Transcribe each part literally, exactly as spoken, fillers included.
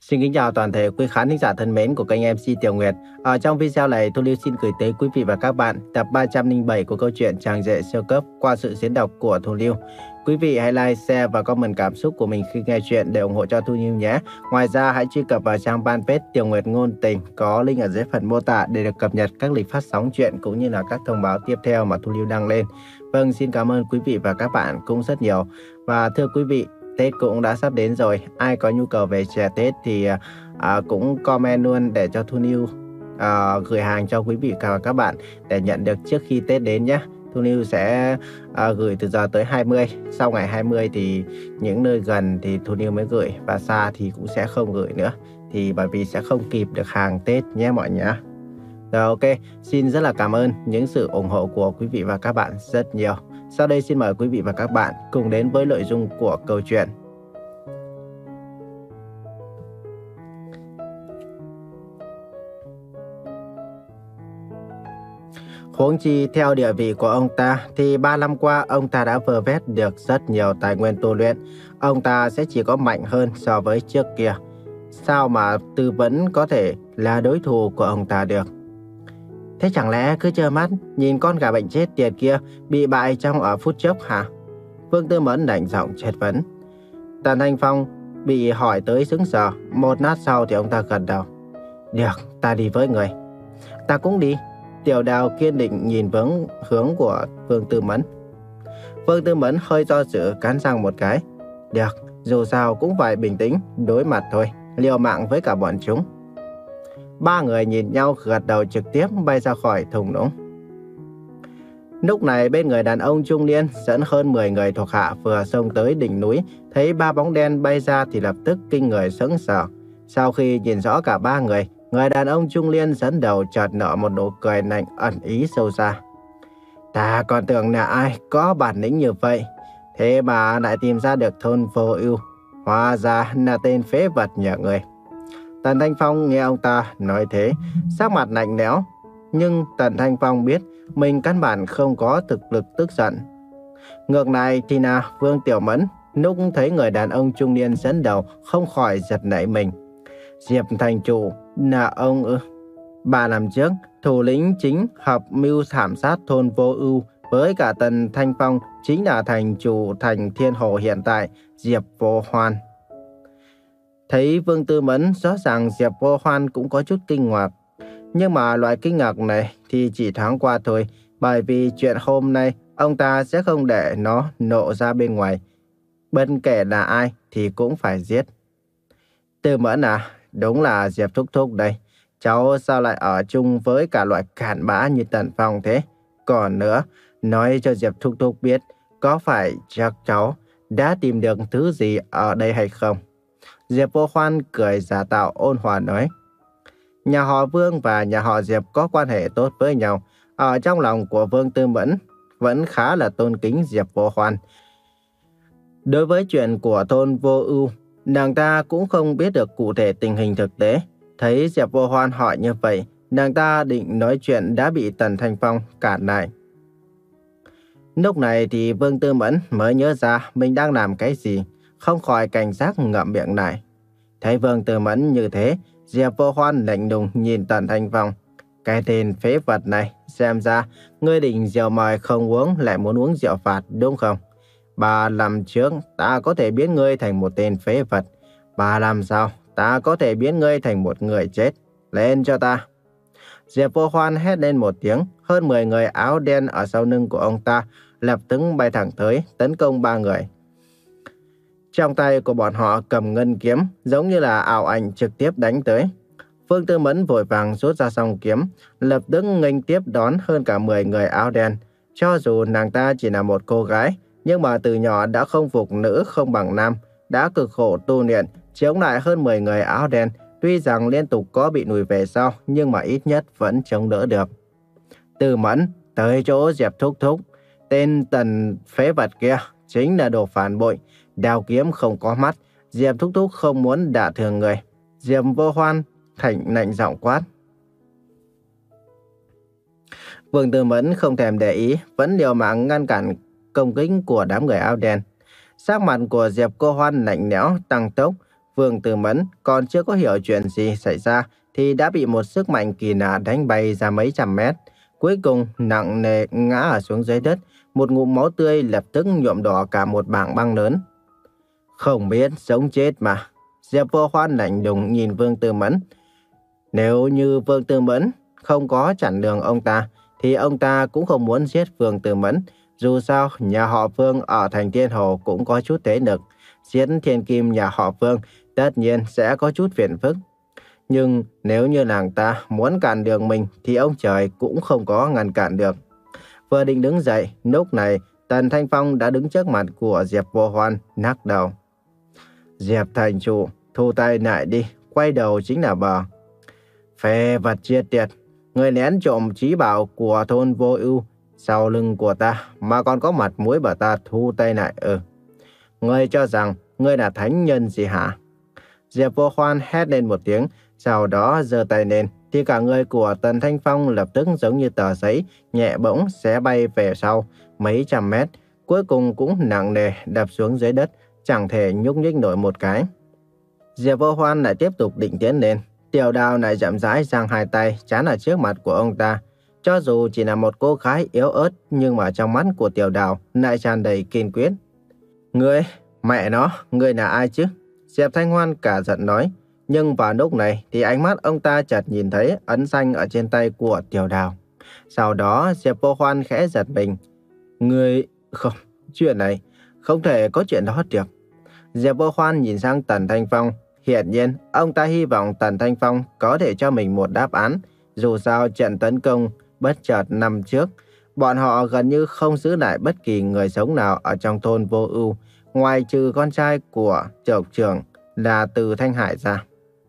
Xin kính chào toàn thể quý khán thính giả thân mến của kênh em xê Tiểu Nguyệt. Ở trong video này, Thu Lưu xin gửi tới quý vị và các bạn tập ba trăm lẻ bảy của câu chuyện Chàng rể siêu cấp qua sự diễn đọc của Thu Lưu. Quý vị hãy like, share và comment cảm xúc của mình khi nghe chuyện để ủng hộ cho Thu Lưu nhé. Ngoài ra, hãy truy cập vào trang fanpage Tiểu Nguyệt Ngôn Tình có link ở dưới phần mô tả để được cập nhật các lịch phát sóng chuyện cũng như là các thông báo tiếp theo mà Thu Lưu đăng lên. Vâng, xin cảm ơn quý vị và các bạn cũng rất nhiều. Và thưa quý vị, Tết cũng đã sắp đến rồi. Ai có nhu cầu về chè Tết thì à, cũng comment luôn để cho Thu Lưu à, gửi hàng cho quý vị và các bạn để nhận được trước khi Tết đến nhé. Thu Lưu sẽ à, gửi từ giờ tới hai mươi. Sau ngày hai mươi thì những nơi gần thì Thu Lưu mới gửi, và xa thì cũng sẽ không gửi nữa. Thì bởi vì sẽ không kịp được hàng Tết nhé mọi nhé. Rồi, ok, xin rất là cảm ơn những sự ủng hộ của quý vị và các bạn rất nhiều. Sau đây xin mời quý vị và các bạn cùng đến với nội dung của câu chuyện. Huống chi theo địa vị của ông ta thì ba năm qua ông ta đã vơ vét được rất nhiều tài nguyên tu luyện. Ông ta sẽ chỉ có mạnh hơn so với trước kia. Sao mà Tư Vấn có thể là đối thủ của ông ta được? Thế chẳng lẽ cứ trơ mắt nhìn con gà bệnh chết tiệt kia bị bại trong ở phút chốc hả? Vương Tư Mẫn lạnh giọng chất vấn. Tần Thanh Phong bị hỏi tới sững sờ. Một lát sau thì ông ta gật đầu. Được, ta đi với người. Ta cũng đi. Tiểu Đào kiên định nhìn hướng, hướng của Vương Tư Mẫn. Vương Tư Mẫn hơi do dự cắn răng một cái. Được, dù sao cũng phải bình tĩnh, đối mặt thôi, liều mạng với cả bọn chúng. Ba người nhìn nhau gật đầu trực tiếp bay ra khỏi thung lũng. Lúc này bên người đàn ông trung niên dẫn hơn mười người thuộc hạ vừa xông tới đỉnh núi, thấy ba bóng đen bay ra thì lập tức kinh người sững sờ. Sau khi nhìn rõ cả ba người, người đàn ông trung niên dẫn đầu chợt nở một nụ cười lạnh ẩn ý sâu xa. Ta còn tưởng là ai có bản lĩnh như vậy, thế mà lại tìm ra được thôn Vô Ưu, hóa ra là tên phế vật nhà người. Tần Thanh Phong nghe ông ta nói thế, sắc mặt lạnh lẽo, nhưng Tần Thanh Phong biết mình căn bản không có thực lực tức giận. Ngược lại thì là Vương Tiểu Mẫn, lúc thấy người đàn ông trung niên dẫn đầu không khỏi giật nảy mình. Diệp thành chủ là ông ư? Ba năm trước, thủ lĩnh chính hợp mưu thảm sát thôn Vô Ưu với cả Tần Thanh Phong chính là thành chủ thành Thiên Hồ hiện tại, Diệp Vô Hoan. Thấy Vương Tư Mẫn, rõ ràng Diệp Vô Hoan cũng có chút kinh ngạc. Nhưng mà loại kinh ngạc này thì chỉ thoáng qua thôi, bởi vì chuyện hôm nay ông ta sẽ không để nó nộ ra bên ngoài. Bất kể là ai thì cũng phải giết. Tư Mẫn à, đúng là Diệp Thúc Thúc đây. Cháu sao lại ở chung với cả loại cặn bã như Tần Phong thế? Còn nữa, nói cho Diệp Thúc Thúc biết, có phải chắc cháu đã tìm được thứ gì ở đây hay không? Diệp Vô Hoan cười giả tạo ôn hòa nói. Nhà họ Vương và nhà họ Diệp có quan hệ tốt với nhau. Ở trong lòng của Vương Tư Mẫn vẫn khá là tôn kính Diệp Vô Hoan. Đối với chuyện của thôn Vô Ưu, nàng ta cũng không biết được cụ thể tình hình thực tế. Thấy Diệp Vô Hoan hỏi như vậy, nàng ta định nói chuyện đã bị Tần Thanh Phong cản lại. Lúc này thì Vương Tư Mẫn mới nhớ ra mình đang làm cái gì, không khỏi cảnh giác ngậm miệng lại. Thấy Vương Tư Mẫn như thế, Diệp Vô Hoan lạnh lùng nhìn Tần Thanh Phong. Cái tên phế vật này, xem ra ngươi định rượu mời không uống lại muốn uống rượu phạt đúng không? Ba năm trước ta có thể biến ngươi thành một tên phế vật. Ba năm sau ta có thể biến ngươi thành một người chết. Lên cho ta. Diệp Vô Hoan hét lên một tiếng. Hơn mười người áo đen ở sau lưng của ông ta lập tức bay thẳng tới tấn công ba người. Trong tay của bọn họ cầm ngân kiếm, giống như là ảo ảnh trực tiếp đánh tới. Vương Tư Mẫn vội vàng rút ra song kiếm, lập tức nghênh tiếp đón hơn cả mười người áo đen. Cho dù nàng ta chỉ là một cô gái, nhưng mà từ nhỏ đã không phục nữ không bằng nam, đã cực khổ tu luyện, chống lại hơn mười người áo đen. Tuy rằng liên tục có bị lùi về sau, nhưng mà ít nhất vẫn chống đỡ được. Tư Mẫn, tới chỗ Diệp Thúc Thúc. Tên Tần phế vật kia chính là đồ phản bội, đao kiếm không có mắt. Diệp Thúc Thúc không muốn đả thương người. Diệp Vô Hoan thành lạnh giọng quát. Vương Tư Mẫn không thèm để ý, vẫn liều mạng ngăn cản công kích của đám người áo đen. Sắc mặt của Diệp Cô Hoan lạnh lẽo tăng tốc, Vương Tư Mẫn còn chưa có hiểu chuyện gì xảy ra thì đã bị một sức mạnh kỳ lạ đánh bay ra mấy trăm mét. Cuối cùng nặng nề ngã ở xuống dưới đất, một ngụm máu tươi lập tức nhuộm đỏ cả một bảng băng lớn. Không biết sống chết mà. Diệp Vô Hoan lạnh lùng nhìn Vương Tư Mẫn. Nếu như Vương Tư Mẫn không có chặn đường ông ta, thì ông ta cũng không muốn giết Vương Tư Mẫn. Dù sao, nhà họ Vương ở thành Thiên Hồ cũng có chút thế lực. Giết thiên kim nhà họ Vương tất nhiên sẽ có chút phiền phức. Nhưng nếu như nàng ta muốn cản đường mình thì ông trời cũng không có ngăn cản được. Vừa định đứng dậy, lúc này Tần Thanh Phong đã đứng trước mặt của Diệp Vô Hoan, nắc đầu. Diệp thành chủ, thu tay lại đi, quay đầu chính là bờ. Phê vật chia tiệt, người nén trộm trí bảo của thôn Vô Ưu sau lưng của ta mà còn có mặt mũi bảo ta thu tay lại. Ừ, ngươi cho rằng ngươi là thánh nhân gì hả? Diệp Vô Hoan hét lên một tiếng, sau đó giơ tay lên, thì cả người của Tần Thanh Phong lập tức giống như tờ giấy, nhẹ bỗng xé bay về sau mấy trăm mét, cuối cùng cũng nặng nề đập xuống dưới đất, chẳng thể nhúc nhích nổi một cái. Diệp Vô Hoan lại tiếp tục định tiến lên, Tiểu Đào lại chậm rãi giang hai tay chắn ở trước mặt của ông ta. Cho dù chỉ là một cô gái yếu ớt, nhưng mà trong mắt của Tiểu Đào lại tràn đầy kiên quyết. Ngươi, mẹ nó, ngươi là ai chứ? Diệp Thanh Hoan cả giận nói. Nhưng vào lúc này thì ánh mắt ông ta chợt nhìn thấy ấn xanh ở trên tay của Tiểu Đào. Sau đó Diệp Vô Hoan khẽ giật mình. Ngươi... Không, chuyện này không thể có chuyện đó được. Diệp Vô Hoan nhìn sang Tần Thanh Phong. Hiển nhiên ông ta hy vọng Tần Thanh Phong có thể cho mình một đáp án. Dù sao trận tấn công bất chợt năm trước, bọn họ gần như không giữ lại bất kỳ người sống nào ở trong thôn Vô Ưu, ngoài trừ con trai của tộc trưởng là Từ Thanh Hải ra.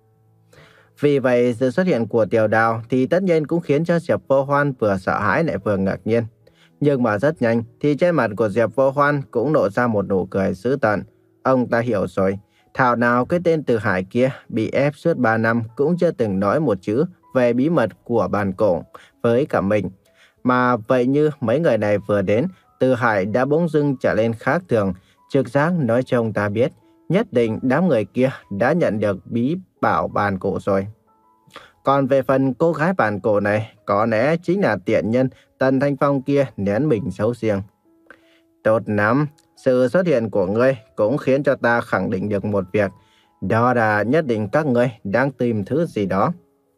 Vì vậy, sự xuất hiện của Tiểu Đào thì tất nhiên cũng khiến cho Diệp Vô Hoan vừa sợ hãi lại vừa ngạc nhiên. Nhưng mà rất nhanh thì trên mặt của Diệp Vô Hoan cũng lộ ra một nụ cười dữ tợn. Ông ta hiểu rồi, thảo nào cái tên Từ Hải kia bị ép suốt ba năm cũng chưa từng nói một chữ về bí mật của bàn cổ với cả mình. Mà vậy như mấy người này vừa đến, Từ Hải đã bỗng dưng trở lên khác thường, trực giác nói cho ông ta biết, nhất định đám người kia đã nhận được bí bảo bàn cổ rồi. Còn về phần cô gái bàn cổ này, có lẽ chính là tiện nhân Tần Thanh Phong kia nén mình xấu riêng. Tốt lắm, sự xuất hiện của ngươi cũng khiến cho ta khẳng định được một việc, đó là nhất định các ngươi đang tìm thứ gì đó.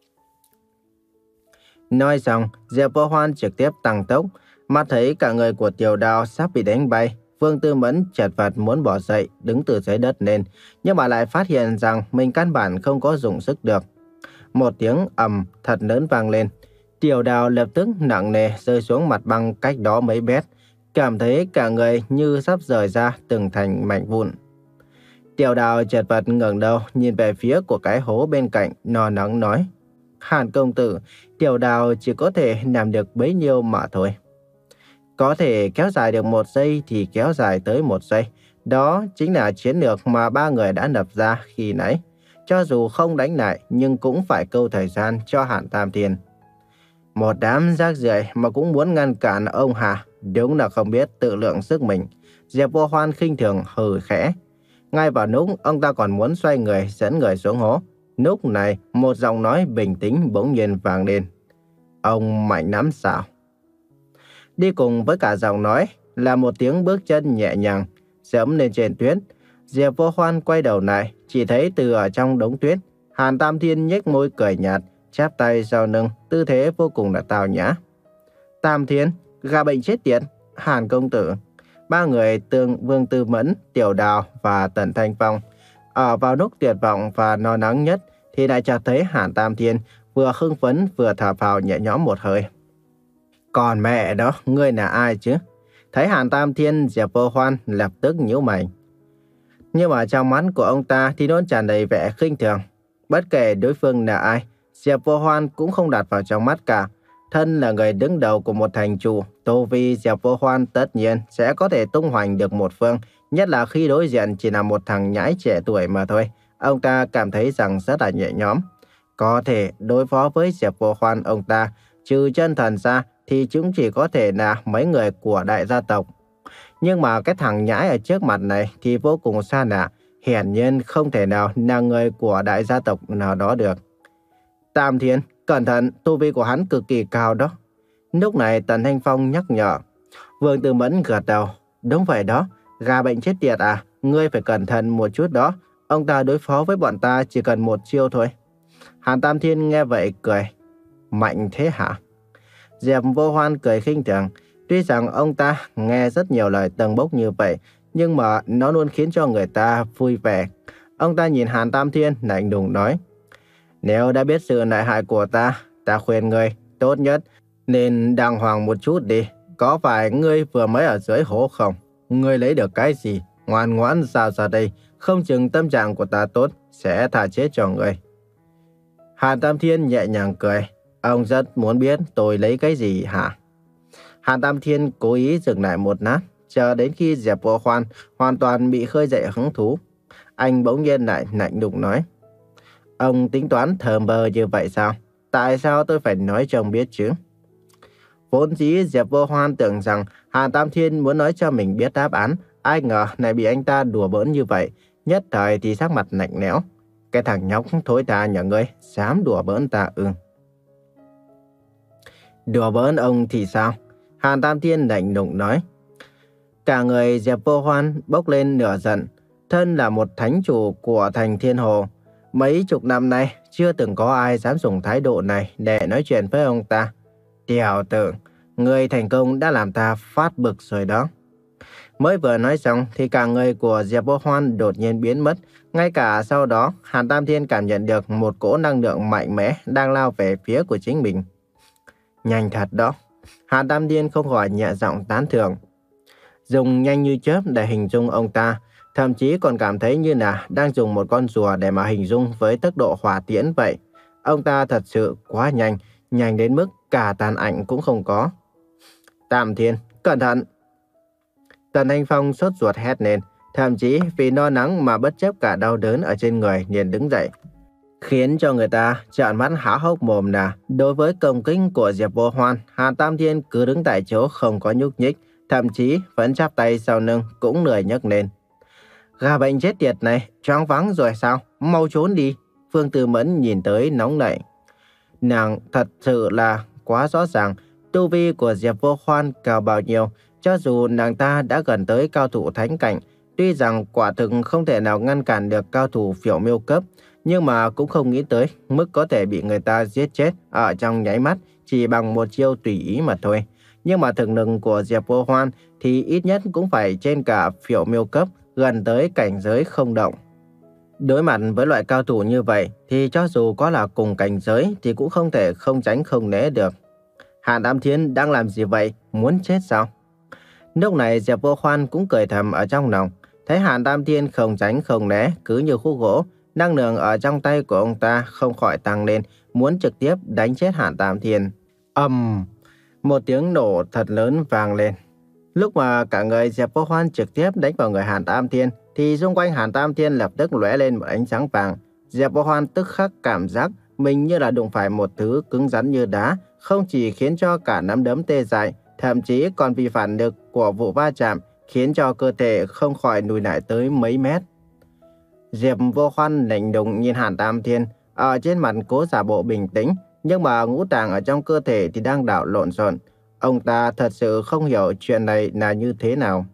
Nói xong, Diệp Vô Hoan trực tiếp tăng tốc, mắt thấy cả người của Tiểu Đào sắp bị đánh bay. Vương Tư Mẫn chật vật muốn bỏ dậy, đứng từ dưới đất lên, nhưng mà lại phát hiện rằng mình căn bản không có dùng sức được. Một tiếng ầm thật lớn vang lên, Tiểu Đào lập tức nặng nề rơi xuống mặt băng cách đó mấy mét, cảm thấy cả người như sắp rời ra từng thành mảnh vụn. Tiểu Đào chật vật ngẩng đầu nhìn về phía của cái hố bên cạnh, no nắng nói: Hàn công tử, Tiểu Đào chỉ có thể làm được bấy nhiêu mà thôi. Có thể kéo dài được một giây thì kéo dài tới một giây. Đó chính là chiến lược mà ba người đã lập ra khi nãy. Cho dù không đánh lại nhưng cũng phải câu thời gian cho Hàn Tam Thiên. Một đám rác rưởi mà cũng muốn ngăn cản ông Hà, đúng là không biết tự lượng sức mình. Diệp Vô Hoan khinh thường hừ khẽ. Ngay vào lúc ông ta còn muốn xoay người dẫn người xuống hố, lúc này một giọng nói bình tĩnh bỗng nhiên vang lên: Ông mạnh lắm sao? Đi cùng với cả giọng nói là một tiếng bước chân nhẹ nhàng giẫm lên trên tuyết. Diệp Vô Hoan quay đầu lại, chỉ thấy từ ở trong đống tuyết, Hàn Tam Thiên nhếch môi cười nhạt, chắp tay sau lưng, tư thế vô cùng là tào nhã. Tam Thiên, gà bệnh chết tiệt, Hàn công tử. Ba người tương Vương Tư Mẫn, Tiểu Đào và Tần Thanh Phong ở vào lúc tuyệt vọng và lo lắng nhất thì lại chợt thấy Hàn Tam Thiên vừa hưng phấn vừa thở phào nhẹ nhõm một hơi. Còn mẹ đó, ngươi là ai chứ? Thấy Hàn Tam Thiên, Diệp Vô Hoan lập tức nhíu mày. Nhưng mà trong mắt của ông ta thì luôn tràn đầy vẻ khinh thường. Bất kể đối phương là ai, Diệp Vô Hoan cũng không đặt vào trong mắt cả. Thân là người đứng đầu của một thành chủ, tu vi Diệp Vô Hoan tất nhiên sẽ có thể tung hoành được một phương, nhất là khi đối diện chỉ là một thằng nhãi trẻ tuổi mà thôi. Ông ta cảm thấy rằng rất là nhẹ nhõm. Có thể đối phó với Diệp Vô Hoan ông ta, trừ chân thần ra thì chúng chỉ có thể là mấy người của đại gia tộc. Nhưng mà cái thằng nhãi ở trước mặt này thì vô cùng xa lạ. hiển nhiên không thể nào là người của đại gia tộc nào đó được. Tam Thiên, cẩn thận, tu vi của hắn cực kỳ cao đó. Lúc này Tần Thanh Phong nhắc nhở. Vương Tư Mẫn gật đầu. Đúng vậy đó, gà bệnh chết tiệt à, ngươi phải cẩn thận một chút đó. Ông ta đối phó với bọn ta chỉ cần một chiêu thôi. Hàn Tam Thiên nghe vậy cười. Mạnh thế hả? Diệp Vô Hoan cười khinh thường. Tuy rằng ông ta nghe rất nhiều lời tầng bốc như vậy, nhưng mà nó luôn khiến cho người ta vui vẻ. Ông ta nhìn Hàn Tam Thiên lạnh lùng nói. Nếu đã biết sự lợi hại của ta, ta khuyên ngươi tốt nhất nên đàng hoàng một chút đi. Có phải ngươi vừa mới ở dưới hố không? Ngươi lấy được cái gì? Ngoan ngoãn giao ra đây, không chừng tâm trạng của ta tốt sẽ thả chết cho ngươi. Hàn Tam Thiên nhẹ nhàng cười. Ông rất muốn biết tôi lấy cái gì hả? Hàn Tam Thiên cố ý dừng lại một lát, chờ đến khi Diệp Vô Hoan hoàn toàn bị khơi dậy hứng thú. Anh bỗng nhiên lại lạnh lùng nói. Ông tính toán thờ mờ như vậy sao? Tại sao tôi phải nói cho ông biết chứ? Vốn dĩ Diệp Vô Hoan tưởng rằng Hàn Tam Thiên muốn nói cho mình biết đáp án, ai ngờ lại bị anh ta đùa bỡn như vậy, nhất thời thì sắc mặt lạnh lẽo. Cái thằng nhóc thối tha nhà ngươi, dám đùa bỡn ta ư? Đùa bỡn ông thì sao? Hàn Tam Thiên lạnh lùng nói. Cả người Diệp Vô Hoan bốc lên nửa giận. Thân là một thánh chủ của thành Thiên Hồ, mấy chục năm nay chưa từng có ai dám dùng thái độ này để nói chuyện với ông ta. Tiểu tử, người thành công đã làm ta phát bực rồi đó. Mới vừa nói xong thì cả người của Diệp Vô Hoan đột nhiên biến mất. Ngay cả sau đó, Hàn Tam Thiên cảm nhận được một cỗ năng lượng mạnh mẽ đang lao về phía của chính mình. Nhanh thật đó. Hàn Tam Thiên không khỏi nhẹ giọng tán thưởng. Dùng nhanh như chớp để hình dung ông ta, thậm chí còn cảm thấy như là đang dùng một con rùa để mà hình dung với tốc độ hỏa tiễn vậy. Ông ta thật sự quá nhanh, nhanh đến mức cả tàn ảnh cũng không có. Tam Thiên, cẩn thận! Tần Thanh Phong sốt ruột hét lên, thậm chí vì lo lắng mà bất chấp cả đau đớn ở trên người liền đứng dậy. Khiến cho người ta trợn mắt há hốc mồm là đối với công kích của Diệp Vô Hoan, Hàn Tam Thiên cứ đứng tại chỗ không có nhúc nhích, thậm chí vẫn chắp tay sau lưng cũng lười nhấc lên. Gà bệnh chết tiệt này, choáng váng rồi sao? Mau trốn đi! Phương Tư Mẫn nhìn tới nóng nảy. Nàng thật sự là quá rõ ràng, tu vi của Diệp Vô Hoan cao bao nhiêu, cho dù nàng ta đã gần tới cao thủ thánh cảnh, tuy rằng quả thực không thể nào ngăn cản được cao thủ phiểu miêu cấp, nhưng mà cũng không nghĩ tới mức có thể bị người ta giết chết ở trong nháy mắt chỉ bằng một chiêu tùy ý mà thôi. Nhưng mà thực lực của Diệp Vô Hoan thì ít nhất cũng phải trên cả phiểu miêu cấp, gần tới cảnh giới không động. Đối mặt với loại cao thủ như vậy thì cho dù có là cùng cảnh giới thì cũng không thể không tránh không né được. Hàn Tam Thiên đang làm gì vậy? Muốn chết sao? Lúc này Diệp Vô Hoan cũng cười thầm ở trong lòng. Thấy Hàn Tam Thiên không tránh không né, cứ như khúc gỗ, năng lượng ở trong tay của ông ta không khỏi tăng lên, muốn trực tiếp đánh chết Hàn Tam Thiên. Ầm! Um, một tiếng nổ thật lớn vang lên. Lúc mà cả người Diệp Vô Hoan trực tiếp đánh vào người Hàn Tam Thiên, thì xung quanh Hàn Tam Thiên lập tức lóe lên một ánh sáng vàng. Diệp Vô Hoan tức khắc cảm giác mình như là đụng phải một thứ cứng rắn như đá, không chỉ khiến cho cả nắm đấm tê dại, thậm chí còn vì phản lực của vụ va chạm khiến cho cơ thể không khỏi lùi lại tới mấy mét. Diệp Vô Hoan lạnh lùng nhìn Hàn Tam Thiên, ở trên mặt cố giả bộ bình tĩnh, nhưng mà ngũ tạng ở trong cơ thể thì đang đảo lộn xộn. Ông ta thật sự không hiểu chuyện này là như thế nào.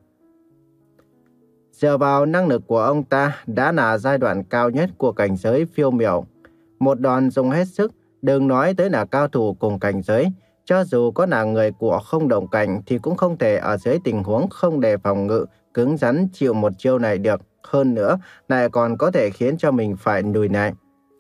Dựa vào năng lực của ông ta đã là giai đoạn cao nhất của cảnh giới phiêu miểu. Một đòn dùng hết sức, đừng nói tới là cao thủ cùng cảnh giới. Cho dù có là người của không động cảnh thì cũng không thể ở dưới tình huống không đề phòng ngự, cứng rắn chịu một chiêu này được. Hơn nữa, lại còn có thể khiến cho mình phải lùi lại.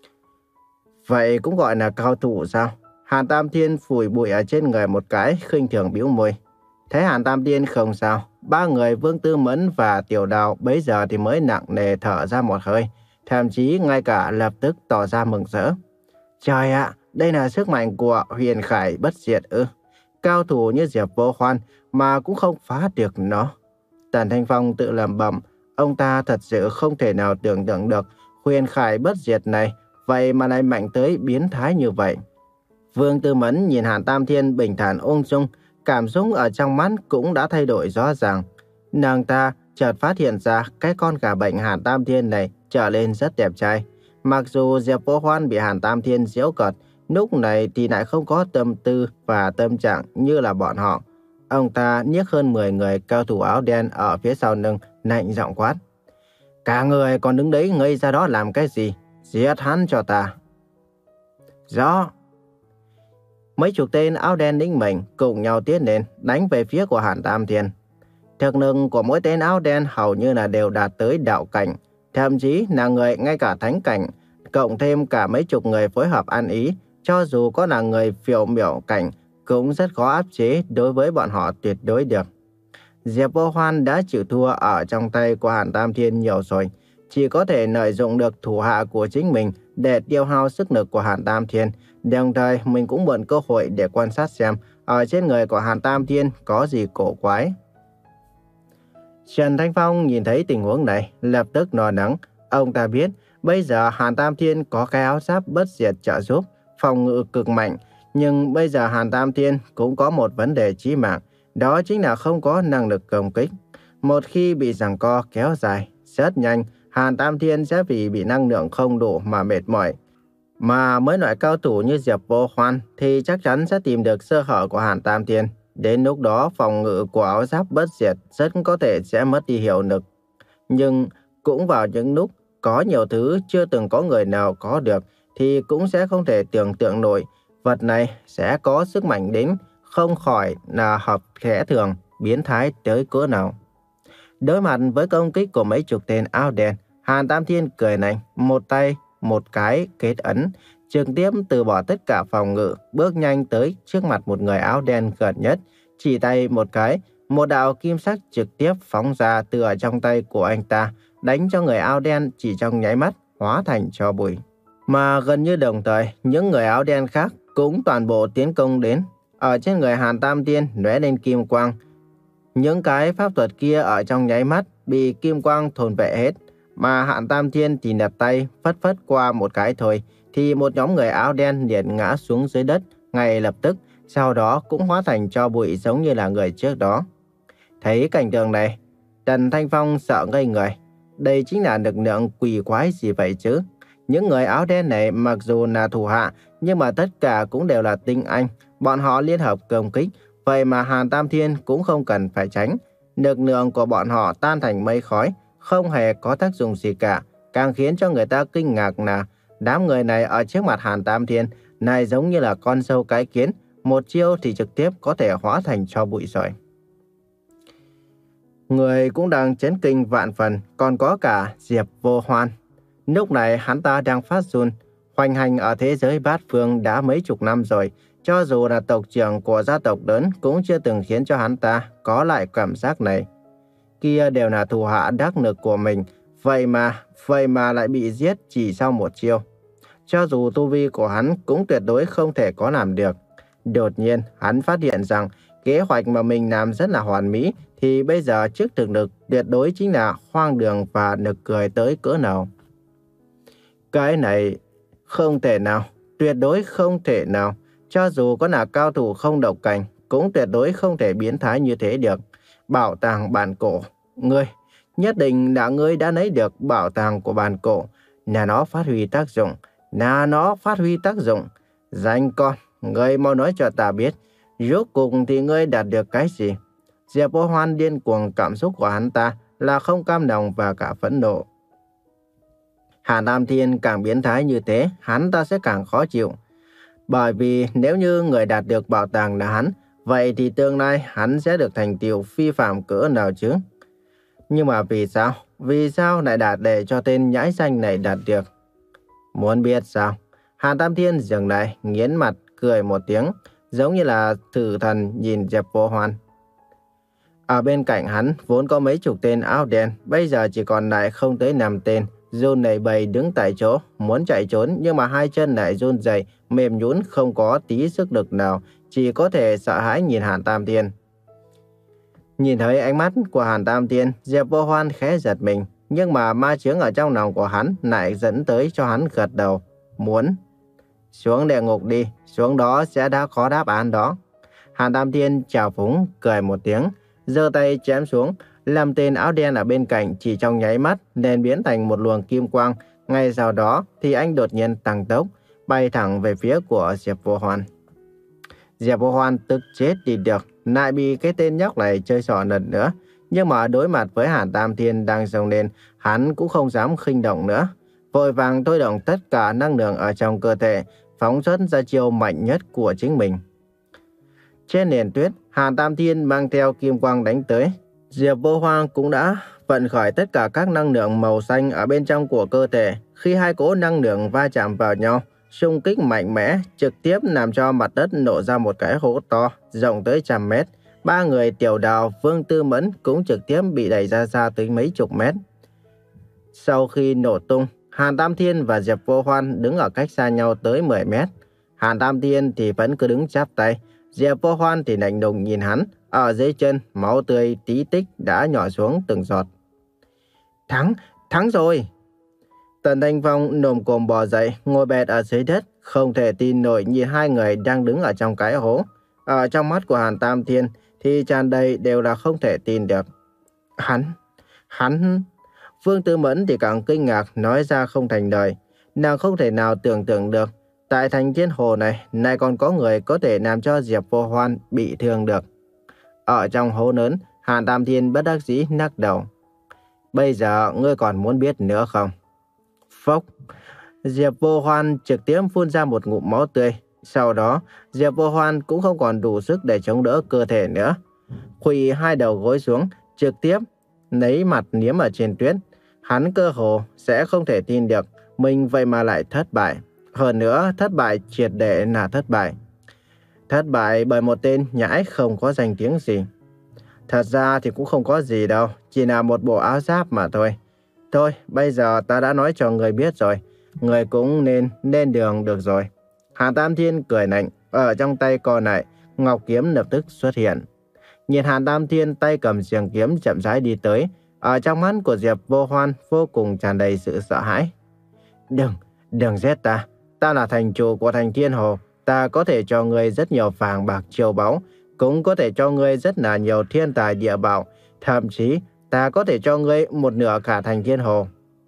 Vậy cũng gọi là cao thủ sao? Hàn Tam Thiên phủi bụi ở trên người một cái, khinh thường bĩu môi. Thấy Hàn Tam Thiên không sao, ba người Vương Tư Mẫn và Tiểu Đào bấy giờ thì mới nặng nề thở ra một hơi, thậm chí ngay cả lập tức tỏ ra mừng rỡ. Trời ạ, đây là sức mạnh của huyền khải bất diệt ư? Cao thủ như Diệp Vô Hoan mà cũng không phá được nó. Tần Thanh Phong tự lẩm bẩm, ông ta thật sự không thể nào tưởng tượng được huyền khải bất diệt này vậy mà lại mạnh tới biến thái như vậy. Vương Tư Mẫn nhìn Hàn Tam Thiên bình thản ung dung, cảm xúc ở trong mắt cũng đã thay đổi rõ ràng. Nàng ta chợt phát hiện ra cái con gà bệnh Hàn Tam Thiên này trở lên rất đẹp trai. Mặc dù Diệp Vô Hoan bị Hàn Tam Thiên giễu cợt, lúc này thì lại không có tâm tư và tâm trạng như là bọn họ. Ông ta nhiếc hơn mười người cao thủ áo đen ở phía sau lưng, lạnh giọng quát: cả người còn đứng đấy ngây ra đó làm cái gì? Giết hắn cho ta. Rõ. Mấy chục tên áo đen lĩnh mệnh cùng nhau tiến lên đánh về phía của Hàn Tam Thiên. Thực lực của mỗi tên áo đen hầu như là đều đạt tới đạo cảnh, thậm chí là người ngay cả thánh cảnh, cộng thêm cả mấy chục người phối hợp ăn ý, cho dù có là người phiêu miểu cảnh cũng rất khó áp chế đối với bọn họ tuyệt đối được. Diệp Vô Hoan đã chịu thua ở trong tay của Hàn Tam Thiên nhiều rồi, chỉ có thể lợi dụng được thủ hạ của chính mình để tiêu hao sức lực của Hàn Tam Thiên. Đồng thời mình cũng mượn cơ hội để quan sát xem ở trên người của Hàn Tam Thiên có gì cổ quái. Trần Thanh Phong nhìn thấy tình huống này lập tức lo lắng. Ông ta biết bây giờ Hàn Tam Thiên có cái áo giáp bất diệt trợ giúp, phòng ngự cực mạnh. Nhưng bây giờ Hàn Tam Thiên cũng có một vấn đề chí mạng, đó chính là không có năng lực công kích. Một khi bị giằng co kéo dài, rất nhanh Hàn Tam Thiên sẽ vì bị năng lượng không đủ mà mệt mỏi. Mà mấy loại cao thủ như Diệp Vô Hoan thì chắc chắn sẽ tìm được sơ hở của Hàn Tam Thiên. Đến lúc đó phòng ngự của áo giáp bất diệt rất có thể sẽ mất đi hiệu lực. Nhưng cũng vào những lúc có nhiều thứ chưa từng có người nào có được thì cũng sẽ không thể tưởng tượng nổi vật này sẽ có sức mạnh đến không khỏi là hợp khẽ thường, biến thái tới cỡ nào. Đối mặt với công kích của mấy chục tên áo đen, Hàn Tam Thiên cười lạnh, một tay một cái kết ấn, trực tiếp từ bỏ tất cả phòng ngự, bước nhanh tới trước mặt một người áo đen gần nhất, chỉ tay một cái, một đạo kim sắc trực tiếp phóng ra từ ở trong tay của anh ta, đánh cho người áo đen chỉ trong nháy mắt hóa thành tro bụi. Mà gần như đồng thời, những người áo đen khác cũng toàn bộ tiến công đến. Ở trên người Hàn Tam Thiên lóe lên kim quang. Những cái pháp thuật kia ở trong nháy mắt bị kim quang thôn vệ hết. Mà Hàn Tam Thiên thì lật tay phất phất qua một cái thôi, thì một nhóm người áo đen liền ngã xuống dưới đất ngay lập tức, sau đó cũng hóa thành tro bụi giống như là người trước đó. Thấy cảnh tượng này, Trần Thanh Phong sợ ngây người. Đây chính là lực lượng quỷ quái gì vậy chứ? Những người áo đen này mặc dù là thủ hạ, nhưng mà tất cả cũng đều là tinh anh. Bọn họ liên hợp công kích, vậy mà Hàn Tam Thiên cũng không cần phải tránh. Lực lượng của bọn họ tan thành mây khói, không hề có tác dụng gì cả. Càng khiến cho người ta kinh ngạc là đám người này ở trước mặt Hàn Tam Thiên này giống như là con sâu cái kiến, một chiêu thì trực tiếp có thể hóa thành tro bụi rồi. Người cũng đang chấn kinh vạn phần, còn có cả Diệp Vô Hoan. Lúc này hắn ta đang phát run, hoành hành ở thế giới bát phương đã mấy chục năm rồi. Cho dù là tộc trưởng của gia tộc lớn cũng chưa từng khiến cho hắn ta có lại cảm giác này. Kia đều là thủ hạ đắc lực của mình, vậy mà, vậy mà lại bị giết chỉ sau một chiêu. Cho dù tu vi của hắn cũng tuyệt đối không thể có làm được. Đột nhiên, hắn phát hiện rằng kế hoạch mà mình làm rất là hoàn mỹ, thì bây giờ trước thực lực tuyệt đối chính là hoang đường và nực cười tới cỡ nào. Cái này không thể nào, tuyệt đối không thể nào. Cho dù có là cao thủ không độc cảnh, cũng tuyệt đối không thể biến thái như thế được. Bảo tàng bản cổ, ngươi, nhất định là ngươi đã lấy được bảo tàng của bản cổ. Là nó phát huy tác dụng, là nó phát huy tác dụng. Danh con, ngươi mau nói cho ta biết, rốt cuộc thì ngươi đạt được cái gì? Diệp Vô Hoan điên cuồng, cảm xúc của hắn ta là không cam lòng và cả phẫn nộ. Hàn Tam Thiên càng biến thái như thế, hắn ta sẽ càng khó chịu. Bởi vì nếu như người đạt được bảo tàng là hắn, vậy thì tương lai hắn sẽ được thành tựu phi phàm cỡ nào chứ? Nhưng mà vì sao? Vì sao lại đạt để cho tên nhãi danh này đạt được? Muốn biết sao? Hàn Tam Thiên dừng lại, nghiến mặt, cười một tiếng, giống như là thử thần nhìn Diệp Vô Hoan. Ở bên cạnh hắn vốn có mấy chục tên áo đen, bây giờ chỉ còn lại không tới năm tên. Run lẩy bẩy đứng tại chỗ, muốn chạy trốn nhưng mà hai chân lại run rẩy, mềm nhũn, không có tí sức lực nào, chỉ có thể sợ hãi nhìn Hàn Tam Thiên. Nhìn thấy ánh mắt của Hàn Tam Thiên, Diệp Vô Hoan khẽ giật mình, nhưng mà ma chướng ở trong lòng của hắn lại dẫn tới cho hắn gật đầu. Muốn xuống địa ngục đi, xuống đó sẽ đã có đáp án đó. Hàn Tam Thiên chào phúng cười một tiếng, giơ tay chém xuống, làm tên áo đen ở bên cạnh chỉ trong nháy mắt nên biến thành một luồng kim quang. Ngay sau đó thì anh đột nhiên tăng tốc, bay thẳng về phía của Diệp Vô Hoan. Diệp Vô Hoan tức chết đi được, lại bị cái tên nhóc này chơi xỏ lần nữa. Nhưng mà đối mặt với Hàn Tam Thiên đang xông lên, hắn cũng không dám khinh động nữa. Vội vàng thôi động tất cả năng lượng ở trong cơ thể, phóng xuất ra chiêu mạnh nhất của chính mình. Trên nền tuyết, Hàn Tam Thiên mang theo kim quang đánh tới. Diệp Vô Hoan cũng đã vận khởi tất cả các năng lượng màu xanh ở bên trong của cơ thể. Khi hai cỗ năng lượng va chạm vào nhau, xung kích mạnh mẽ trực tiếp làm cho mặt đất nổ ra một cái hố to, rộng tới trăm mét. Ba người Tiểu Đào, Vương Tư Mẫn cũng trực tiếp bị đẩy ra xa tới mấy chục mét. Sau khi nổ tung, Hàn Tam Thiên và Diệp Vô Hoan đứng ở cách xa nhau tới mười mét. Hàn Tam Thiên thì vẫn cứ đứng chắp tay. Diệp Vô Hoan thì lạnh lùng nhìn hắn. Ở dưới chân, máu tươi tí tích đã nhỏ xuống từng giọt. Thắng, thắng rồi! Tần Thanh Phong nồm cồm bò dậy, ngồi bệt ở dưới đất, không thể tin nổi nhìn hai người đang đứng ở trong cái hố. Ở trong mắt của Hàn Tam Thiên thì tràn đầy đều là không thể tin được. Hắn, hắn... Vương Tư Mẫn thì càng kinh ngạc nói ra không thành lời. Nàng không thể nào tưởng tượng được, tại thành Thiên Hồ này, nay còn có người có thể làm cho Diệp Vô Hoan bị thương được. Ở trong hố lớn, Hàn Tam Thiên bất đắc dĩ lắc đầu. Bây giờ ngươi còn muốn biết nữa không? Phốc! Diệp Vô Hoan trực tiếp phun ra một ngụm máu tươi. Sau đó, Diệp Vô Hoan cũng không còn đủ sức để chống đỡ cơ thể nữa. Khuỵu hai đầu gối xuống, trực tiếp lấy mặt liếm ở trên tuyết. Hắn cơ hồ sẽ không thể tin được mình vậy mà lại thất bại. Hơn nữa, thất bại triệt để là thất bại. Thất bại bởi một tên nhãi không có danh tiếng gì. Thật ra thì cũng không có gì đâu, chỉ là một bộ áo giáp mà thôi. Thôi, bây giờ ta đã nói cho người biết rồi, người cũng nên lên đường được rồi. Hàn Tam Thiên cười lạnh, ở trong tay co lại, ngọc kiếm lập tức xuất hiện. Nhìn Hàn Tam Thiên tay cầm xiềng kiếm chậm rãi đi tới, ở trong mắt của Diệp Vô Hoan vô cùng tràn đầy sự sợ hãi. Đừng, đừng giết ta, ta là thành chủ của thành Thiên Hồ, ta có thể cho ngươi rất nhiều vàng bạc châu báu, cũng có thể cho ngươi rất là nhiều thiên tài địa bảo, thậm chí ta có thể cho ngươi một nửa cả thành Thiên Hồ.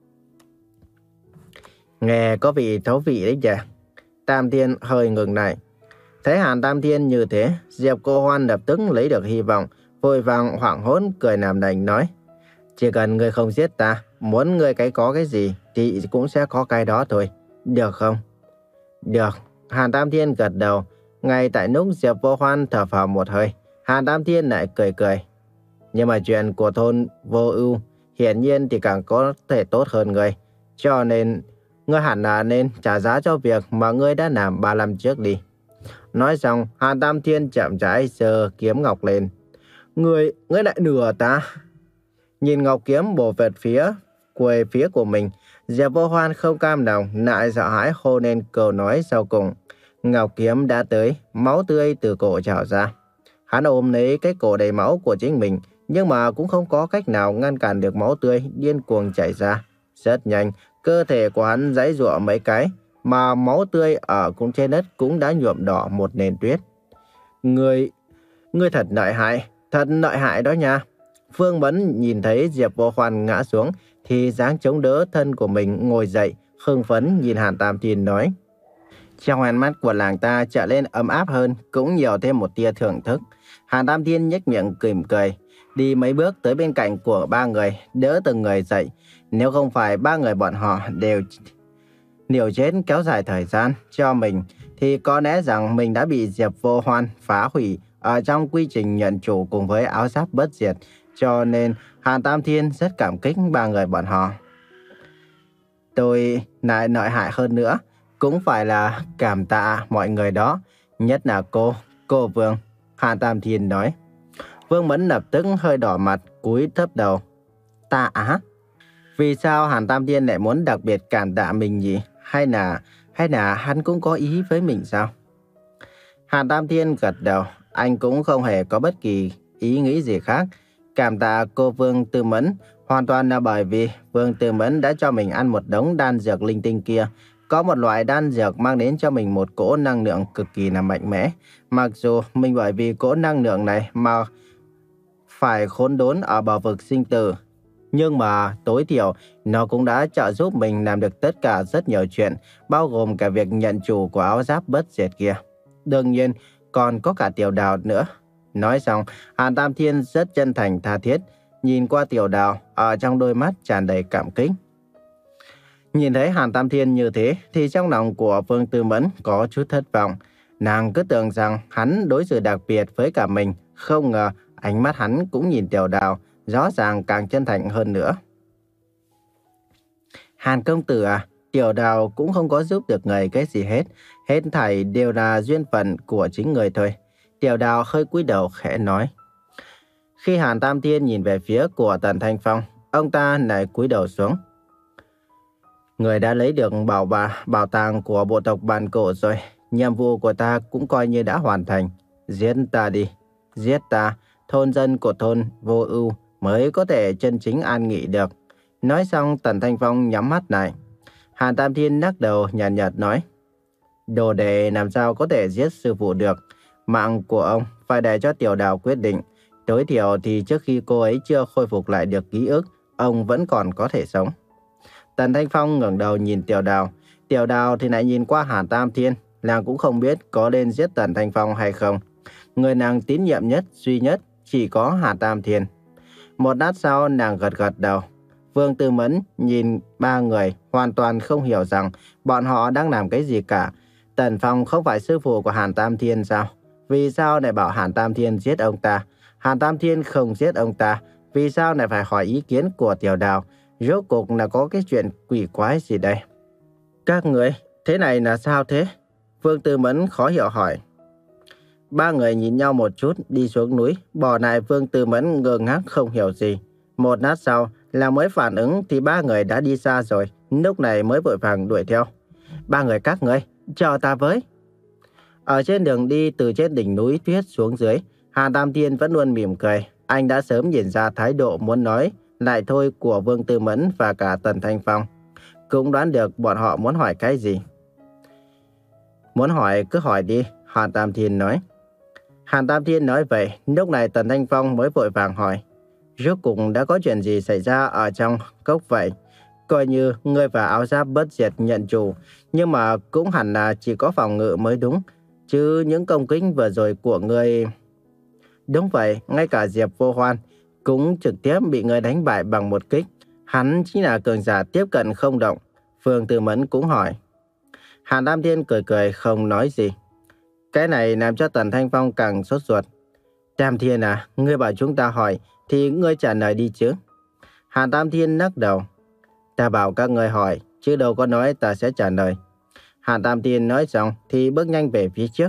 Nghe có vị thấu vị đấy nhỉ? Tam Thiên hơi ngừng lại. Thấy Hàn Tam Thiên như thế, Diệp Cô Hoan lập tức lấy được hy vọng, vội vàng hoảng hốt cười làm đành nói. Chỉ cần ngươi không giết ta, muốn ngươi cái có cái gì thì cũng sẽ có cái đó thôi, được không? Được, Hàn Tam Thiên gật đầu. Ngay tại lúc Diệp Vô Hoan thở phào một hơi, Hàn Tam Thiên lại cười cười. Nhưng mà chuyện của thôn Vô Ưu hiển nhiên thì càng có thể tốt hơn ngươi. Cho nên, ngươi hẳn là nên trả giá cho việc mà ngươi đã làm ba năm trước đi. Nói xong, Hàn Tam Thiên chậm rãi giơ kiếm ngọc lên. Ngươi, ngươi lại lừa ta. Nhìn ngọc kiếm bổ về phía, quay phía của mình, Diệp Vô Hoan không cam lòng, lại sợ hãi hô lên câu nói sau cùng. Ngọc kiếm đã tới, máu tươi từ cổ trào ra. Hắn ôm lấy cái cổ đầy máu của chính mình, nhưng mà cũng không có cách nào ngăn cản được máu tươi điên cuồng chảy ra. Rất nhanh, cơ thể của hắn giãy giụa mấy cái, mà máu tươi ở cũng trên đất cũng đã nhuộm đỏ một nền tuyết. Ngươi, ngươi thật lợi hại, thật lợi hại đó nha. Phương Mẫn nhìn thấy Diệp Vô Hoan ngã xuống thì dáng chống đỡ thân của mình ngồi dậy, hưng phấn nhìn Hàn Tam Thiên nói. Trong ánh mắt của làng ta trở lên ấm áp hơn, cũng nhiều thêm một tia thưởng thức. Hàn Tam Thiên nhếch miệng cười cười, đi mấy bước tới bên cạnh của ba người, đỡ từng người dậy. Nếu không phải ba người bọn họ đều liều chết kéo dài thời gian cho mình, thì có lẽ rằng mình đã bị Diệp Vô Hoan phá hủy ở trong quy trình nhận chủ cùng với áo giáp bất diệt. Cho nên Hàn Tam Thiên rất cảm kích ba người bọn họ. Tôi lại lợi hại hơn nữa, cũng phải là cảm tạ mọi người đó, nhất là cô, cô Vương. Hàn Tam Thiên nói. Vương Mẫn lập tức hơi đỏ mặt, cúi thấp đầu. Ta á? Vì sao Hàn Tam Thiên lại muốn đặc biệt cảm tạ mình nhỉ? Hay là, hay là hắn cũng có ý với mình sao? Hàn Tam Thiên gật đầu, anh cũng không hề có bất kỳ ý nghĩ gì khác. Cảm tạ cô Vương Tư Mẫn hoàn toàn là bởi vì Vương Tư Mẫn đã cho mình ăn một đống đan dược linh tinh kia. Có một loại đan dược mang đến cho mình một cỗ năng lượng cực kỳ là mạnh mẽ. Mặc dù mình bởi vì cỗ năng lượng này mà phải khốn đốn ở bờ vực sinh tử. Nhưng mà tối thiểu nó cũng đã trợ giúp mình làm được tất cả rất nhiều chuyện, bao gồm cả việc nhận chủ của áo giáp bất diệt kia. Đương nhiên còn có cả Tiểu Đào nữa. Nói xong, Hàn Tam Thiên rất chân thành tha thiết, nhìn qua Tiểu Đào, ở trong đôi mắt tràn đầy cảm kích. Nhìn thấy Hàn Tam Thiên như thế thì trong lòng của Vương Tư Mẫn có chút thất vọng. Nàng cứ tưởng rằng hắn đối xử đặc biệt với cả mình, không ngờ ánh mắt hắn cũng nhìn Tiểu Đào, rõ ràng càng chân thành hơn nữa. Hàn công tử à, Tiểu Đào cũng không có giúp được người cái gì hết, hết thảy đều là duyên phận của chính người thôi. Tiểu Đào hơi cúi đầu khẽ nói. Khi Hàn Tam Thiên nhìn về phía của Tần Thanh Phong, ông ta lại cúi đầu xuống. Người đã lấy được bảo bà, bảo tàng của bộ tộc Bàn Cổ rồi. Nhiệm vụ của ta cũng coi như đã hoàn thành. Giết ta đi. Giết ta, thôn dân của thôn Vô Ưu mới có thể chân chính an nghỉ được. Nói xong Tần Thanh Phong nhắm mắt lại. Hàn Tam Thiên lắc đầu nhàn nhạt, nhạt nói. Đồ đệ làm sao có thể giết sư phụ được. Mạng của ông phải để cho Tiểu Đào quyết định. Tối thiểu thì trước khi cô ấy chưa khôi phục lại được ký ức, ông vẫn còn có thể sống. Tần Thanh Phong ngẩng đầu nhìn Tiểu Đào. Tiểu Đào thì lại nhìn qua Hàn Tam Thiên. Nàng cũng không biết có nên giết Tần Thanh Phong hay không. Người nàng tín nhiệm nhất, duy nhất chỉ có Hàn Tam Thiên. Một lát sau nàng gật gật đầu. Vương Tư Mẫn nhìn ba người hoàn toàn không hiểu rằng bọn họ đang làm cái gì cả. Tần Phong không phải sư phụ của Hàn Tam Thiên sao? Vì sao lại bảo Hàn Tam Thiên giết ông ta? Hàn Tam Thiên không giết ông ta. Vì sao lại phải hỏi ý kiến của Tiểu Đào? Rốt cuộc là có cái chuyện quỷ quái gì đây? Các người, thế này là sao thế? Vương Tư Mẫn khó hiểu hỏi. Ba người nhìn nhau một chút đi xuống núi, bỏ lại Vương Tư Mẫn ngơ ngác không hiểu gì. Một lát sau là mới phản ứng thì ba người đã đi xa rồi, lúc này mới vội vàng đuổi theo. Ba người các người, chờ ta với. Ở trên đường đi từ trên đỉnh núi tuyết xuống dưới, Hàn Tam Thiên vẫn luôn mỉm cười. Anh đã sớm nhìn ra thái độ muốn nói lại thôi của Vương Tư Mẫn và cả Tần Thanh Phong. Cũng đoán được bọn họ muốn hỏi cái gì. Muốn hỏi cứ hỏi đi, Hàn Tam Thiên nói. Hàn Tam Thiên nói vậy, lúc này Tần Thanh Phong mới vội vàng hỏi. Rốt cuộc đã có chuyện gì xảy ra ở trong cốc vậy? Coi như ngươi và áo giáp bất diệt nhận chủ, nhưng mà cũng hẳn là chỉ có phòng ngự mới đúng. Chứ những công kích vừa rồi của ngươi... Đúng vậy, ngay cả Diệp Vô Hoan cũng trực tiếp bị ngươi đánh bại bằng một kích. Hắn chính là cường giả tiếp cận không động. Phương Tư Mẫn cũng hỏi. Hàn Tam Thiên cười cười không nói gì. Cái này làm cho Tần Thanh Phong càng sốt ruột. Tam Thiên à, ngươi bảo chúng ta hỏi thì ngươi trả lời đi chứ. Hàn Tam Thiên lắc đầu. Ta bảo các ngươi hỏi, chứ đâu có nói ta sẽ trả lời. Hàn Tam Thiên nói xong thì bước nhanh về phía trước.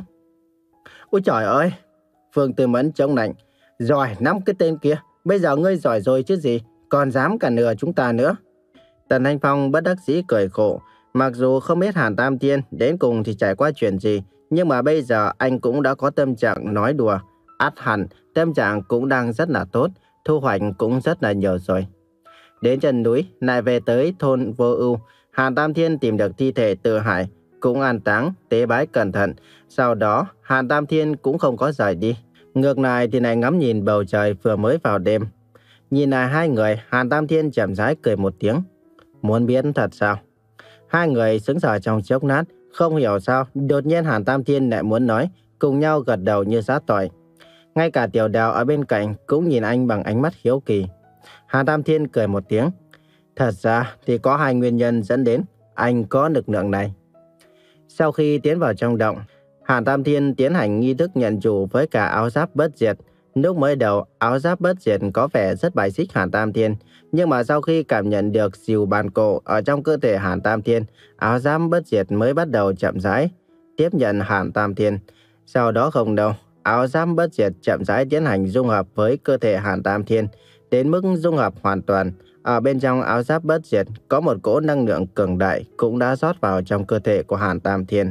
Ôi trời ơi! Phương Tư Mẫn chống nạnh. Giỏi nắm cái tên kia, bây giờ ngươi giỏi rồi chứ gì, còn dám cả nửa chúng ta nữa. Tần Thanh Phong bất đắc dĩ cười khổ. Mặc dù không biết Hàn Tam Thiên đến cùng thì trải qua chuyện gì, nhưng mà bây giờ anh cũng đã có tâm trạng nói đùa. Ắt hẳn, tâm trạng cũng đang rất là tốt, thu hoạch cũng rất là nhiều rồi. Đến chân núi, lại về tới thôn Vô Ưu, Hàn Tam Thiên tìm được thi thể Từ Hải, cũng an táng, tế bái cẩn thận. Sau đó, Hàn Tam Thiên cũng không có rời đi. Ngược lại thì lại ngắm nhìn bầu trời vừa mới vào đêm. Nhìn lại hai người, Hàn Tam Thiên chậm rãi cười một tiếng. Muốn biết thật sao? Hai người sững sờ trong chốc lát, không hiểu sao, đột nhiên Hàn Tam Thiên lại muốn nói, cùng nhau gật đầu như sát tỏi. Ngay cả Tiểu Đào ở bên cạnh cũng nhìn anh bằng ánh mắt hiếu kỳ. Hàn Tam Thiên cười một tiếng. Thật ra thì có hai nguyên nhân dẫn đến anh có lực lượng này. Sau khi tiến vào trong động, Hàn Tam Thiên tiến hành nghi thức nhận chủ với cả áo giáp bất diệt. Lúc mới đầu, áo giáp bất diệt có vẻ rất bài xích Hàn Tam Thiên. Nhưng mà sau khi cảm nhận được dìu bàn cổ ở trong cơ thể Hàn Tam Thiên, áo giáp bất diệt mới bắt đầu chậm rãi tiếp nhận Hàn Tam Thiên. Sau đó không đâu, áo giáp bất diệt chậm rãi tiến hành dung hợp với cơ thể Hàn Tam Thiên. Đến mức dung hợp hoàn toàn, ở bên trong áo giáp bất diệt có một cỗ năng lượng cường đại cũng đã rót vào trong cơ thể của Hàn Tam Thiên.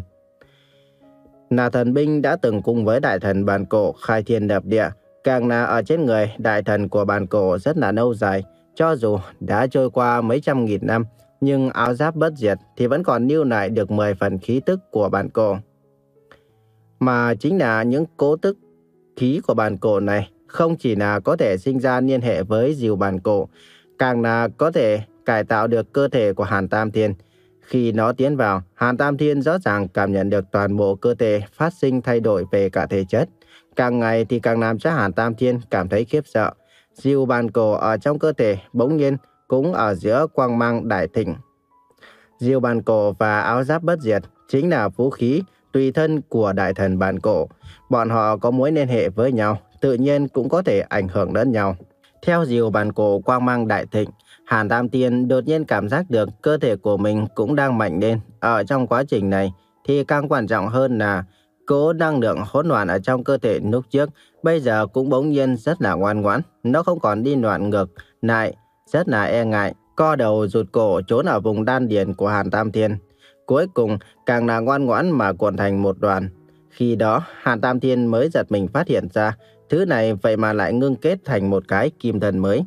Là thần binh đã từng cùng với đại thần Bàn Cổ khai thiên lập địa, càng là ở trên người đại thần của Bàn Cổ rất là lâu dài. Cho dù đã trôi qua mấy trăm nghìn năm, nhưng áo giáp bất diệt thì vẫn còn lưu lại được mười phần khí tức của Bàn Cổ. Mà chính là những cố tức khí của Bàn Cổ này không chỉ là có thể sinh ra liên hệ với Diều Bàn Cổ, càng là có thể cải tạo được cơ thể của Hàn Tam Thiên. Khi nó tiến vào, Hàn Tam Thiên rõ ràng cảm nhận được toàn bộ cơ thể phát sinh thay đổi về cả thể chất. Càng ngày thì càng làm cho Hàn Tam Thiên cảm thấy khiếp sợ. Diều Bàn Cổ ở trong cơ thể bỗng nhiên cũng ở giữa quang mang đại thịnh. Diều Bàn Cổ và áo giáp bất diệt chính là vũ khí tùy thân của đại thần Bàn Cổ. Bọn họ có mối liên hệ với nhau, tự nhiên cũng có thể ảnh hưởng lẫn nhau. Theo Diều Bàn Cổ quang mang đại thịnh, Hàn Tam Thiên đột nhiên cảm giác được cơ thể của mình cũng đang mạnh lên. Ở trong quá trình này thì càng quan trọng hơn là cỗ năng lượng hỗn loạn ở trong cơ thể lúc trước bây giờ cũng bỗng nhiên rất là ngoan ngoãn. Nó không còn đi loạn ngược lại, rất là e ngại, co đầu rụt cổ trốn ở vùng đan điền của Hàn Tam Thiên. Cuối cùng càng là ngoan ngoãn mà cuộn thành một đoàn. Khi đó Hàn Tam Thiên mới giật mình phát hiện ra thứ này vậy mà lại ngưng kết thành một cái kim thân mới.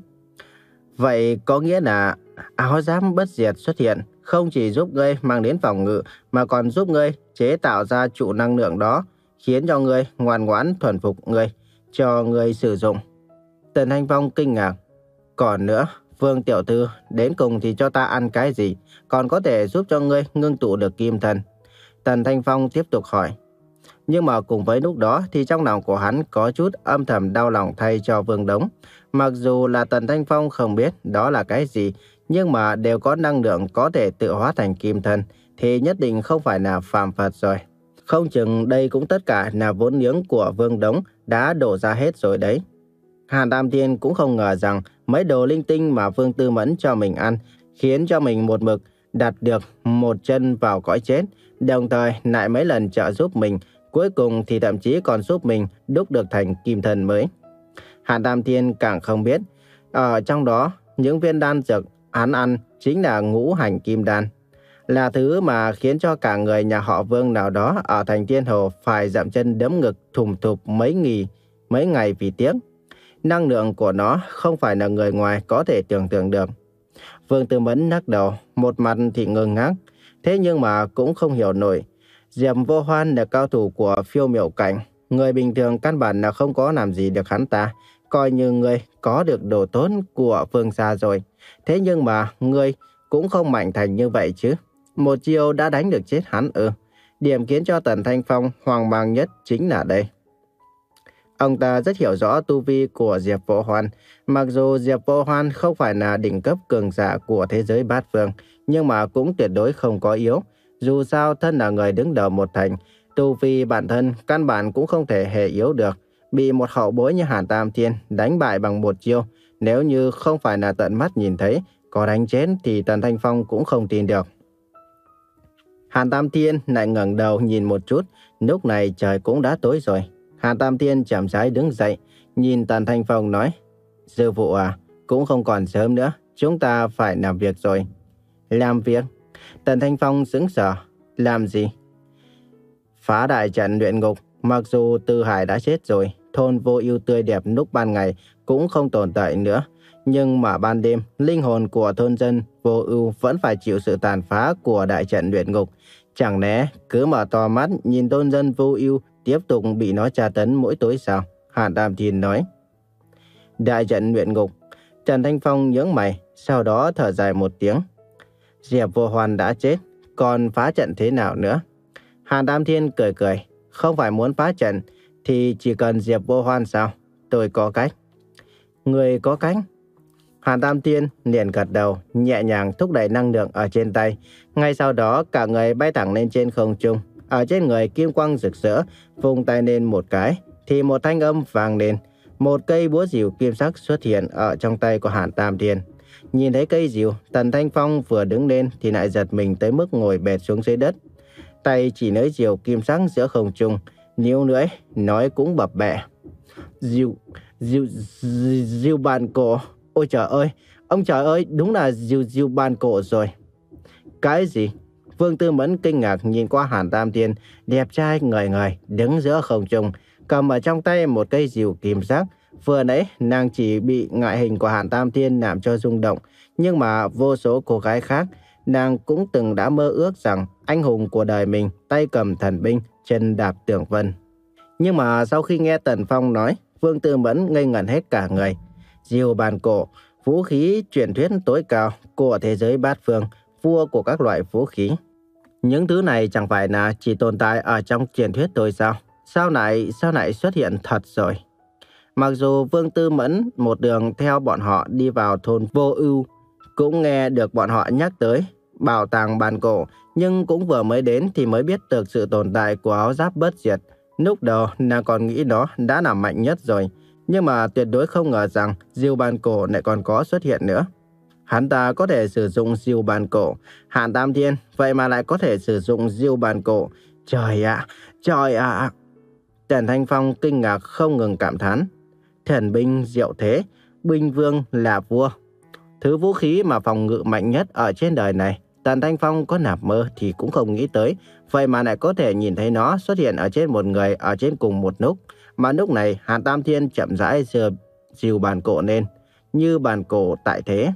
Vậy có nghĩa là áo giáp bất diệt xuất hiện không chỉ giúp ngươi mang đến phòng ngự mà còn giúp ngươi chế tạo ra trụ năng lượng đó, khiến cho ngươi ngoan ngoãn thuần phục ngươi, cho ngươi sử dụng. Tần Thanh Phong kinh ngạc. Còn nữa, Vương tiểu thư, đến cùng thì cho ta ăn cái gì, còn có thể giúp cho ngươi ngưng tụ được kim thân? Tần Thanh Phong tiếp tục hỏi. Nhưng mà cùng với lúc đó thì trong lòng của hắn có chút âm thầm đau lòng thay cho Vương Đống. Mặc dù là Tần Thanh Phong không biết đó là cái gì, nhưng mà đều có năng lượng có thể tự hóa thành kim thân, thì nhất định không phải là phàm Phật rồi. Không chừng đây cũng tất cả là vốn liếng của Vương Đống đã đổ ra hết rồi đấy. Hàn Tam Thiên cũng không ngờ rằng mấy đồ linh tinh mà Vương Tư Mẫn cho mình ăn khiến cho mình một mực đặt được một chân vào cõi chết, đồng thời lại mấy lần trợ giúp mình, cuối cùng thì thậm chí còn giúp mình đúc được thành kim thân mới. Hàn Tam Thiên càng không biết, ở trong đó những viên đan dược hắn ăn chính là ngũ hành kim đan, là thứ mà khiến cho cả người nhà họ Vương nào đó ở thành Thiên Hồ phải dậm chân đấm ngực thùng thụp mấy nghỉ, mấy ngày vì tiếc. Năng lượng của nó không phải là người ngoài có thể tưởng tượng được. Vương Tư Mẫn lắc đầu, một mặt thì ngơ ngác, thế nhưng mà cũng không hiểu nổi. Diệp Vô Hoan là cao thủ của phiêu miểu cảnh, người bình thường căn bản là không có làm gì được hắn ta, coi như người có được đồ tốt của Vương gia rồi. Thế nhưng mà người cũng không mạnh thành như vậy chứ. Một chiêu đã đánh được chết hắn ư? Điểm khiến cho Tần Thanh Phong hoang mang nhất chính là đây. Ông ta rất hiểu rõ tu vi của Diệp Vô Hoan. Mặc dù Diệp Vô Hoan không phải là đỉnh cấp cường giả của thế giới bát phương, nhưng mà cũng tuyệt đối không có yếu. Dù sao thân là người đứng đầu một thành, tu vi bản thân căn bản cũng không thể hề yếu được. Bị một hậu bối như Hàn Tam Thiên đánh bại bằng một chiêu, nếu như không phải là tận mắt nhìn thấy, có đánh chết thì Tần Thanh Phong cũng không tin được. Hàn Tam Thiên lại ngẩng đầu nhìn một chút, lúc này trời cũng đã tối rồi. Hàn Tam Thiên chậm rãi đứng dậy, nhìn Tần Thanh Phong nói, sư phụ à, cũng không còn sớm nữa, chúng ta phải làm việc rồi. Làm việc? Tần Thanh Phong sững sờ. Làm gì? Phá đại trận luyện ngục. Mặc dù Tư Hải đã chết rồi, thôn Vô Ưu tươi đẹp lúc ban ngày cũng không tồn tại nữa, nhưng mà ban đêm, linh hồn của thôn dân Vô Ưu vẫn phải chịu sự tàn phá của đại trận luyện ngục. Chẳng lẽ cứ mở to mắt nhìn thôn dân Vô Ưu tiếp tục bị nó tra tấn mỗi tối sao? Hàn Tam Thiên nói. Đại trận luyện ngục. Tần Thanh Phong nhướng mày, sau đó thở dài một tiếng. Diệp Vô Hoan đã chết, còn phá trận thế nào nữa? Hàn Tam Thiên cười cười. Không phải muốn phá trận thì chỉ cần Diệp Vô Hoan sao? Tôi có cách. Người có cách? Hàn Tam Thiên liền gật đầu, nhẹ nhàng thúc đẩy năng lượng ở trên tay. Ngay sau đó cả người bay thẳng lên trên không trung. Ở trên người kim quang rực rỡ, vung tay lên một cái thì một thanh âm vang lên. Một cây búa rìu kim sắc xuất hiện ở trong tay của Hàn Tam Thiên. Nhìn thấy cây rìu, Tần Thanh Phong vừa đứng lên thì lại giật mình tới mức ngồi bệt xuống dưới đất. Tay chỉ nới rìu kim sắc giữa không trung, níu lưỡi, nói cũng bập bẹ. Rìu, rìu, rìu bàn cổ. Ôi trời ơi, ông trời ơi, đúng là rìu rìu bàn cổ rồi. Cái gì? Vương Tư Mẫn kinh ngạc nhìn qua Hàn Tam Thiên, đẹp trai ngời ngời, đứng giữa không trung, cầm ở trong tay một cây rìu kim sắc. Vừa nãy, nàng chỉ bị ngoại hình của Hàn Tam Thiên làm cho rung động, nhưng mà vô số cô gái khác, nàng cũng từng đã mơ ước rằng anh hùng của đời mình tay cầm thần binh, chân đạp tường vân. Nhưng mà sau khi nghe Tần Phong nói Vương Tư Mẫn ngây ngẩn hết cả người. Diều bàn cổ, vũ khí truyền thuyết tối cao của thế giới bát phương, vua của các loại vũ khí. Những thứ này chẳng phải là chỉ tồn tại ở trong truyền thuyết thôi sao? Sao lại, sao lại xuất hiện thật rồi? Mặc dù Vương Tư Mẫn một đường theo bọn họ đi vào thôn Vô Ưu, cũng nghe được bọn họ nhắc tới bảo tàng bàn cổ, nhưng cũng vừa mới đến thì mới biết được sự tồn tại của áo giáp bất diệt. Lúc đầu nàng còn nghĩ đó đã là mạnh nhất rồi, nhưng mà tuyệt đối không ngờ rằng diều bàn cổ lại còn có xuất hiện nữa. Hắn ta có thể sử dụng diều bàn cổ, Hàn Tam Thiên vậy mà lại có thể sử dụng diều bàn cổ. Trời ạ, trời ạ! Trần Thanh Phong kinh ngạc không ngừng cảm thán. Thần binh diệu thế, binh vương là vua. Thứ vũ khí mà phòng ngự mạnh nhất ở trên đời này, Tần Thanh Phong có nằm mơ thì cũng không nghĩ tới. Vậy mà lại có thể nhìn thấy nó xuất hiện ở trên một người ở trên cùng một lúc. Mà lúc này Hàn Tam Thiên chậm rãi giơ diều bàn cổ lên, như bàn cổ tại thế.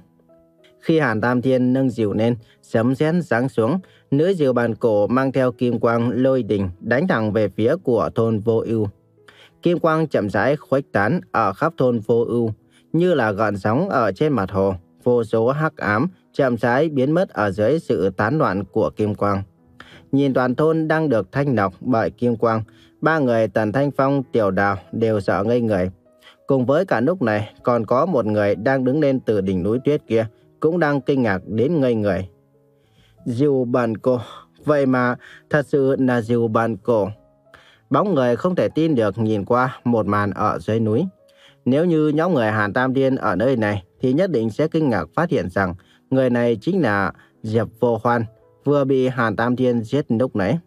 Khi Hàn Tam Thiên nâng diều lên, sấm sét giáng xuống, lưỡi diều bàn cổ mang theo kim quang lôi đình đánh thẳng về phía của thôn Vô Ưu. Kim quang chậm rãi khuếch tán ở khắp thôn Vô Ưu, như là gợn sóng ở trên mặt hồ. Vô số hắc ám chậm rãi biến mất ở dưới sự tán loạn của kim quang. Nhìn toàn thôn đang được thanh lọc bởi kim quang, ba người Tần Thanh Phong, Tiểu Đào đều sợ ngây người. Cùng với cả lúc này, còn có một người đang đứng lên từ đỉnh núi tuyết kia, cũng đang kinh ngạc đến ngây người. Diều bàn cổ, vậy mà thật sự là diều bàn cổ. Bóng người không thể tin được nhìn qua một màn ở dưới núi. Nếu như nhóm người Hàn Tam Thiên ở nơi này thì nhất định sẽ kinh ngạc phát hiện rằng người này chính là Diệp Vô Hoan, vừa bị Hàn Tam Thiên giết lúc nãy.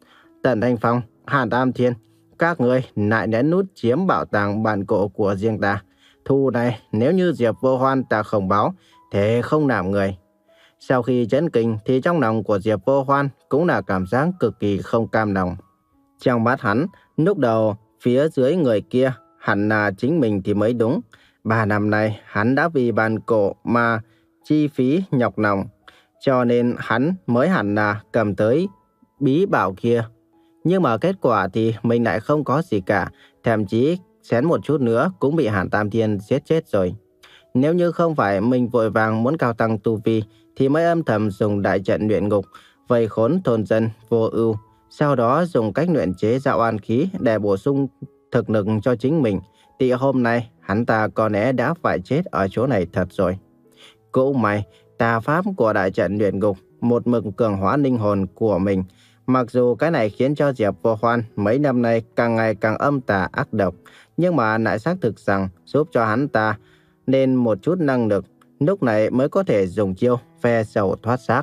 Tần Thanh Phong, Hàn Tam Thiên, các người lại lén nút chiếm bảo tàng bàn cổ của riêng ta. Thù này nếu như Diệp Vô Hoan ta không báo, thế không làm người. Sau khi chấn kinh thì trong lòng của Diệp Vô Hoan cũng là cảm giác cực kỳ không cam lòng. Trong mắt hắn, lúc đầu phía dưới người kia hẳn là chính mình thì mới đúng. Ba năm nay hắn đã vì bàn cổ mà chi phí nhọc lòng, cho nên hắn mới hẳn là cầm tới bí bảo kia. Nhưng mà kết quả thì mình lại không có gì cả, thậm chí xén một chút nữa cũng bị Hàn Tam Thiên giết chết rồi. Nếu như không phải mình vội vàng muốn cao tăng tu vi thì mới âm thầm dùng đại trận luyện ngục vây khốn thôn dân Vô Ưu, sau đó dùng cách luyện chế dạo an khí để bổ sung thực lực cho chính mình, thì hôm nay hắn ta có lẽ đã phải chết ở chỗ này thật rồi. Cũng may tà pháp của đại trận luyện ngục một mực cường hóa linh hồn của mình. Mặc dù cái này khiến cho Diệp Vô Hoan mấy năm nay càng ngày càng âm tà ác độc, nhưng mà lại xác thực rằng giúp cho hắn ta nên một chút năng lực, lúc này mới có thể dùng chiêu phe sầu thoát xác.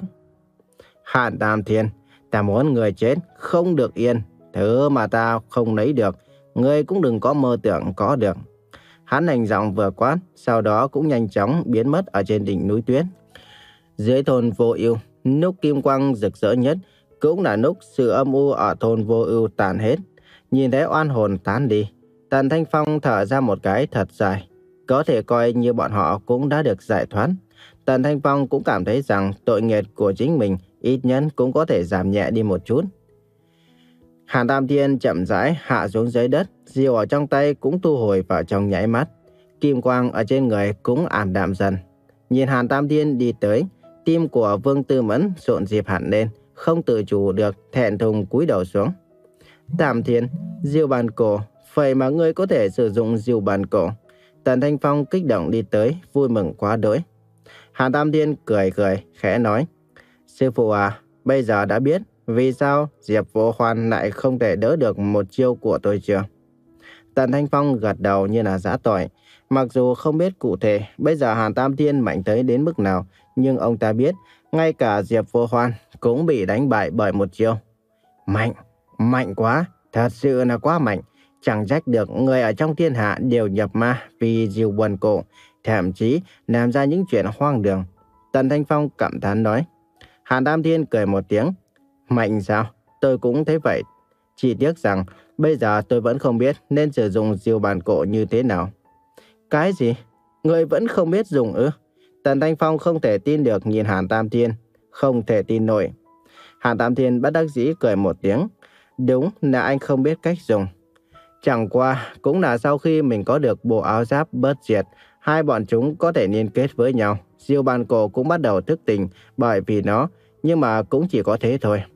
Hàn Tam Thiên, ta muốn người chết không được yên, thứ mà ta không lấy được, ngươi cũng đừng có mơ tưởng có được. Hắn hành giọng vừa quát, sau đó cũng nhanh chóng biến mất ở trên đỉnh núi tuyết. Dưới thôn Vô Ưu, lúc kim quang rực rỡ nhất, cũng là lúc sự âm u ở thôn Vô Ưu tàn hết. Nhìn thấy oan hồn tán đi, Tần Thanh Phong thở ra một cái thật dài. Có thể coi như bọn họ cũng đã được giải thoát. Tần Thanh Phong cũng cảm thấy rằng tội nghiệp của chính mình ít nhất cũng có thể giảm nhẹ đi một chút. Hàn Tam Thiên chậm rãi hạ xuống dưới đất, diều ở trong tay cũng thu hồi vào trong nháy mắt. Kim quang ở trên người cũng ảm đạm dần. Nhìn Hàn Tam Thiên đi tới, tim của Vương Tư Mẫn rộn rịp hẳn lên, không tự chủ được thẹn thùng cúi đầu xuống. Tam Thiên, diều bàn cổ, vậy mà ngươi có thể sử dụng diều bàn cổ. Tần Thanh Phong kích động đi tới, vui mừng quá đỗi. Hàn Tam Thiên cười cười, khẽ nói: Sư phụ à, bây giờ đã biết vì sao Diệp Vô Hoan lại không thể đỡ được một chiêu của tôi chưa? Tần Thanh Phong gật đầu như là giã tỏi. Mặc dù không biết cụ thể bây giờ Hàn Tam Thiên mạnh tới đến mức nào, nhưng ông ta biết ngay cả Diệp Vô Hoan cũng bị đánh bại bởi một chiêu. Mạnh, mạnh quá, thật sự là quá mạnh. Chẳng trách được người ở trong thiên hạ đều nhập ma vì diều bàn cổ, thậm chí làm ra những chuyện hoang đường. Tần Thanh Phong cảm thán nói. Hàn Tam Thiên cười một tiếng. Mạnh sao? Tôi cũng thấy vậy. Chỉ tiếc rằng bây giờ tôi vẫn không biết nên sử dụng diều bàn cổ như thế nào. Cái gì? Người vẫn không biết dùng ư? Tần Thanh Phong không thể tin được nhìn Hàn Tam Thiên. Không thể tin nổi. Hàn Tam Thiên bất đắc dĩ cười một tiếng. Đúng là anh không biết cách dùng. Chẳng qua cũng là sau khi mình có được bộ áo giáp bất diệt, hai bọn chúng có thể liên kết với nhau. Diêu Bàn Cổ cũng bắt đầu thức tỉnh bởi vì nó, nhưng mà cũng chỉ có thế thôi.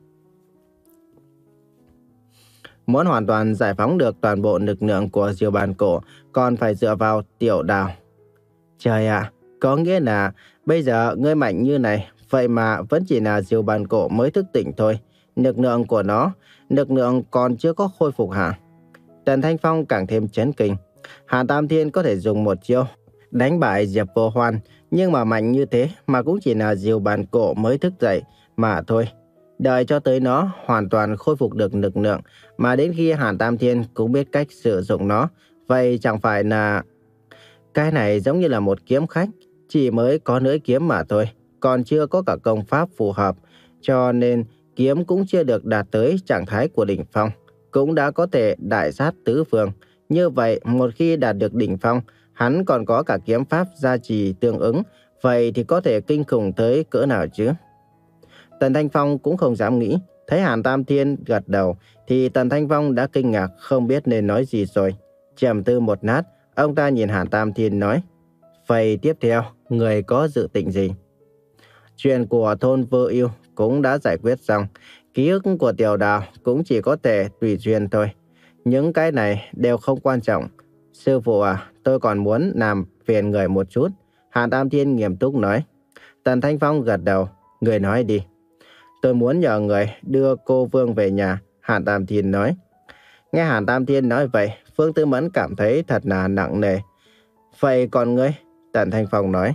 Muốn hoàn toàn giải phóng được toàn bộ lực lượng của Diêu Bàn Cổ, còn phải dựa vào Tiểu Đào. Trời ạ, có nghĩa là bây giờ ngươi mạnh như này, vậy mà vẫn chỉ là Diêu Bàn Cổ mới thức tỉnh thôi. Lực lượng của nó, lực lượng còn chưa có khôi phục hả? Tần Thanh Phong càng thêm chấn kinh. Hàn Tam Thiên có thể dùng một chiêu đánh bại Diệp Vô Hoan, nhưng mà mạnh như thế mà cũng chỉ là Diêu Bàn Cổ mới thức dậy mà thôi. Đợi cho tới nó hoàn toàn khôi phục được lực lượng, mà đến khi Hàn Tam Thiên cũng biết cách sử dụng nó, vậy chẳng phải là... Cái này giống như là một kiếm khách, chỉ mới có lưỡi kiếm mà thôi, còn chưa có cả công pháp phù hợp, cho nên kiếm cũng chưa được đạt tới trạng thái của đỉnh phong, cũng đã có thể đại sát tứ phương. Như vậy, một khi đạt được đỉnh phong, hắn còn có cả kiếm pháp gia trì tương ứng, vậy thì có thể kinh khủng tới cỡ nào chứ? Tần Thanh Phong cũng không dám nghĩ, thấy Hàn Tam Thiên gật đầu, thì Tần Thanh Phong đã kinh ngạc không biết nên nói gì rồi. Trầm tư một lát, ông ta nhìn Hàn Tam Thiên nói, vậy tiếp theo, người có dự định gì? Chuyện của thôn Vô Ưu cũng đã giải quyết xong, ký ức của Tiểu Đào cũng chỉ có thể tùy duyên thôi. Những cái này đều không quan trọng. Sư phụ à, tôi còn muốn làm phiền người một chút. Hàn Tam Thiên nghiêm túc nói. Tần Thanh Phong gật đầu, người nói đi. Tôi muốn nhờ người đưa cô Vương về nhà, Hàn Tam Thiên nói. Nghe Hàn Tam Thiên nói vậy, Phương Tư Mẫn cảm thấy thật là nặng nề. Vậy còn ngươi? Tần Thanh Phong nói.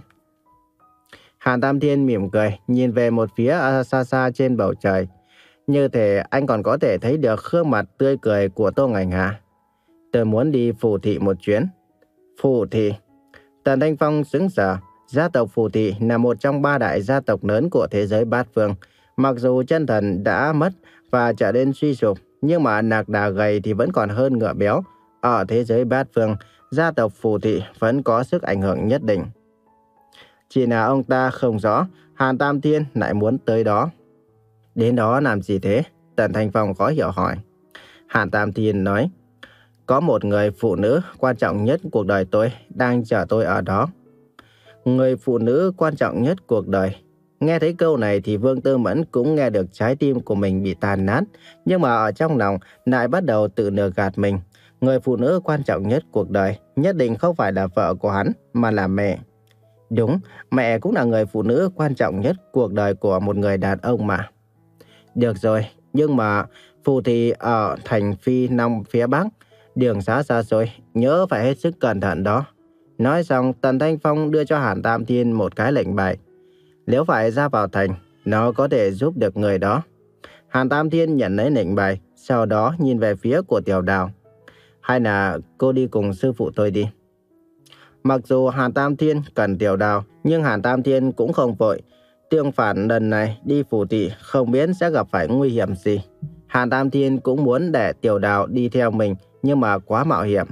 Hàn Tam Thiên mỉm cười, nhìn về một phía xa xa trên bầu trời. Như thể anh còn có thể thấy được gương mặt tươi cười của Tô Ngành Hà. Tôi muốn đi Phù Thị một chuyến. Phù Thị? Tần Thanh Phong sững sờ. Gia tộc Phù Thị là một trong ba đại gia tộc lớn của thế giới bát phương. Mặc dù chân thần đã mất và trở nên suy sụp, nhưng mà nạc đà gầy thì vẫn còn hơn ngựa béo. Ở thế giới bát phương, gia tộc Phù Thị vẫn có sức ảnh hưởng nhất định. Chỉ là ông ta không rõ Hàn Tam Thiên lại muốn tới đó. Đến đó làm gì thế? Tần Thanh Phong khó hiểu hỏi. Hàn Tam Thiên nói, có một người phụ nữ quan trọng nhất cuộc đời tôi đang chờ tôi ở đó. Người phụ nữ quan trọng nhất cuộc đời. Nghe thấy câu này thì Vương Tư Mẫn cũng nghe được trái tim của mình bị tàn nát, nhưng mà ở trong lòng lại bắt đầu tự lừa gạt mình. Người phụ nữ quan trọng nhất cuộc đời nhất định không phải là vợ của hắn, mà là mẹ. Đúng, mẹ cũng là người phụ nữ quan trọng nhất cuộc đời của một người đàn ông mà. Được rồi, nhưng mà Phù Thị ở thành Phi Long phía Bắc, đường xá xa xôi, nhớ phải hết sức cẩn thận đó. Nói xong, Tần Thanh Phong đưa cho Hàn Tam Thiên một cái lệnh bài. Nếu phải ra vào thành, nó có thể giúp được người đó. Hàn Tam Thiên nhận lấy lệnh bài, sau đó nhìn về phía của Tiểu Đào. Hay là cô đi cùng sư phụ tôi đi. Mặc dù Hàn Tam Thiên cần Tiểu Đào, nhưng Hàn Tam Thiên cũng không vội. Tương phản lần này đi Phù Thị không biết sẽ gặp phải nguy hiểm gì. Hàn Tam Thiên cũng muốn để Tiểu Đào đi theo mình, nhưng mà quá mạo hiểm.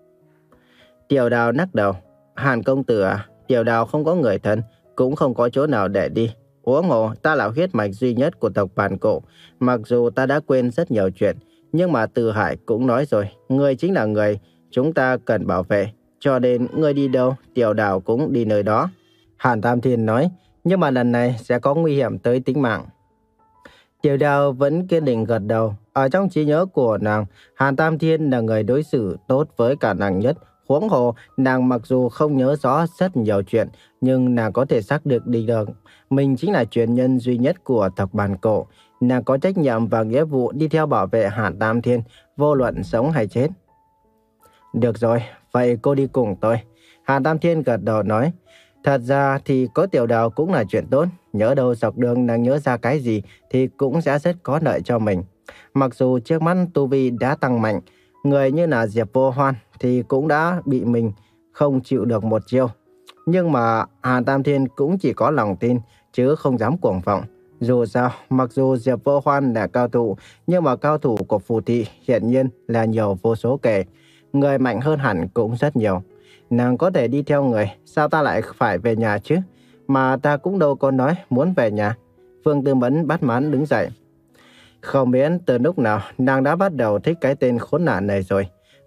Tiểu Đào lắc đầu. Hàn công tử à, Tiểu Đào không có người thân, cũng không có chỗ nào để đi. Huống hồ ta là huyết mạch duy nhất của tộc Bàn Cổ. Mặc dù ta đã quên rất nhiều chuyện, nhưng mà Từ Hải cũng nói rồi, người chính là người chúng ta cần bảo vệ. Cho nên người đi đâu, Tiểu Đào cũng đi nơi đó. Hàn Tam Thiên nói, nhưng mà lần này sẽ có nguy hiểm tới tính mạng. Tiểu Đào vẫn kiên định gật đầu. Ở trong trí nhớ của nàng, Hàn Tam Thiên là người đối xử tốt với cả nàng nhất. Huống hồ, nàng mặc dù không nhớ rõ rất nhiều chuyện, nhưng nàng có thể xác định được mình chính là truyền nhân duy nhất của tộc Bàn Cổ. Nàng có trách nhiệm và nghĩa vụ đi theo bảo vệ Hàn Tam Thiên, vô luận sống hay chết. Được rồi, vậy cô đi cùng tôi. Hàn Tam Thiên gật đầu nói. Thật ra thì có Tiểu Đào cũng là chuyện tốt. Nhớ đâu dọc đường nàng nhớ ra cái gì thì cũng sẽ rất có lợi cho mình. Mặc dù trước mắt tu vi đã tăng mạnh, người như là Diệp Vô Hoan thì cũng đã bị mình không chịu được một chiêu. Nhưng mà Hàn Tam Thiên cũng chỉ có lòng tin chứ không dám cuồng vọng. Dù sao, mặc dù Diệp Vô Hoan là cao thủ, nhưng mà cao thủ của Phù Thị hiện nhiên là nhiều vô số kể. Người mạnh hơn hẳn cũng rất nhiều. Nàng có thể đi theo người, sao ta lại phải về nhà chứ? Mà ta cũng đâu có nói muốn về nhà. Phương Tư Mẫn bắt mãn đứng dậy. Không biết từ lúc nào nàng đã bắt đầu thích cái tên khốn nạn này rồi.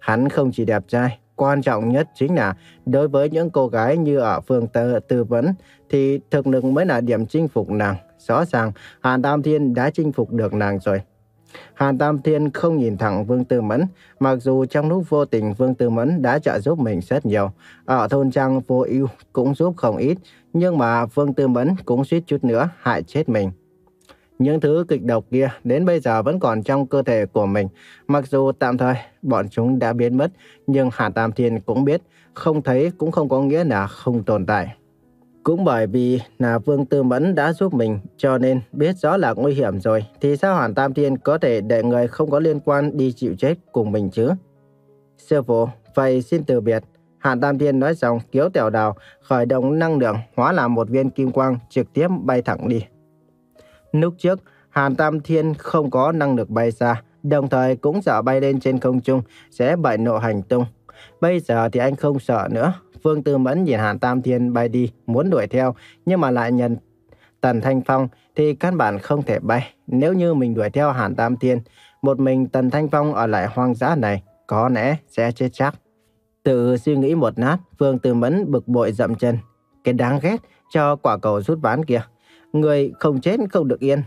Hắn không chỉ đẹp trai, quan trọng nhất chính là đối với những cô gái như ở phương tơ tư vấn thì thực lực mới là điểm chinh phục nàng. Rõ ràng Hàn Tam Thiên đã chinh phục được nàng rồi. Hàn Tam Thiên không nhìn thẳng Vương Tư Mẫn, mặc dù trong lúc vô tình Vương Tư Mẫn đã trợ giúp mình rất nhiều. Ở thôn trang Vô Ưu cũng giúp không ít, nhưng mà Vương Tư Mẫn cũng suýt chút nữa hại chết mình. Những thứ kịch độc kia đến bây giờ vẫn còn trong cơ thể của mình. Mặc dù tạm thời bọn chúng đã biến mất, nhưng Hàn Tam Thiên cũng biết không thấy cũng không có nghĩa là không tồn tại. Cũng bởi vì là Vương Tư Mẫn đã giúp mình, cho nên biết rõ là nguy hiểm rồi, thì sao Hàn Tam Thiên có thể để người không có liên quan đi chịu chết cùng mình chứ? Sư phụ, vậy xin từ biệt. Hàn Tam Thiên nói xong kéo Tiểu Đào khởi động năng lượng hóa làm một viên kim quang trực tiếp bay thẳng đi. Lúc trước, Hàn Tam Thiên không có năng lực bay xa, đồng thời cũng sợ bay lên trên không trung sẽ bại nộ hành tung. Bây giờ thì anh không sợ nữa. Vương Tư Mẫn nhìn Hàn Tam Thiên bay đi, muốn đuổi theo, nhưng mà lại nhận Tần Thanh Phong thì căn bản không thể bay. Nếu như mình đuổi theo Hàn Tam Thiên, một mình Tần Thanh Phong ở lại hoang dã này, có lẽ sẽ chết chắc. Tự suy nghĩ một lát, Vương Tư Mẫn bực bội dậm chân. Cái đáng ghét cho quả cầu rút ván kia. Người không chết không được yên.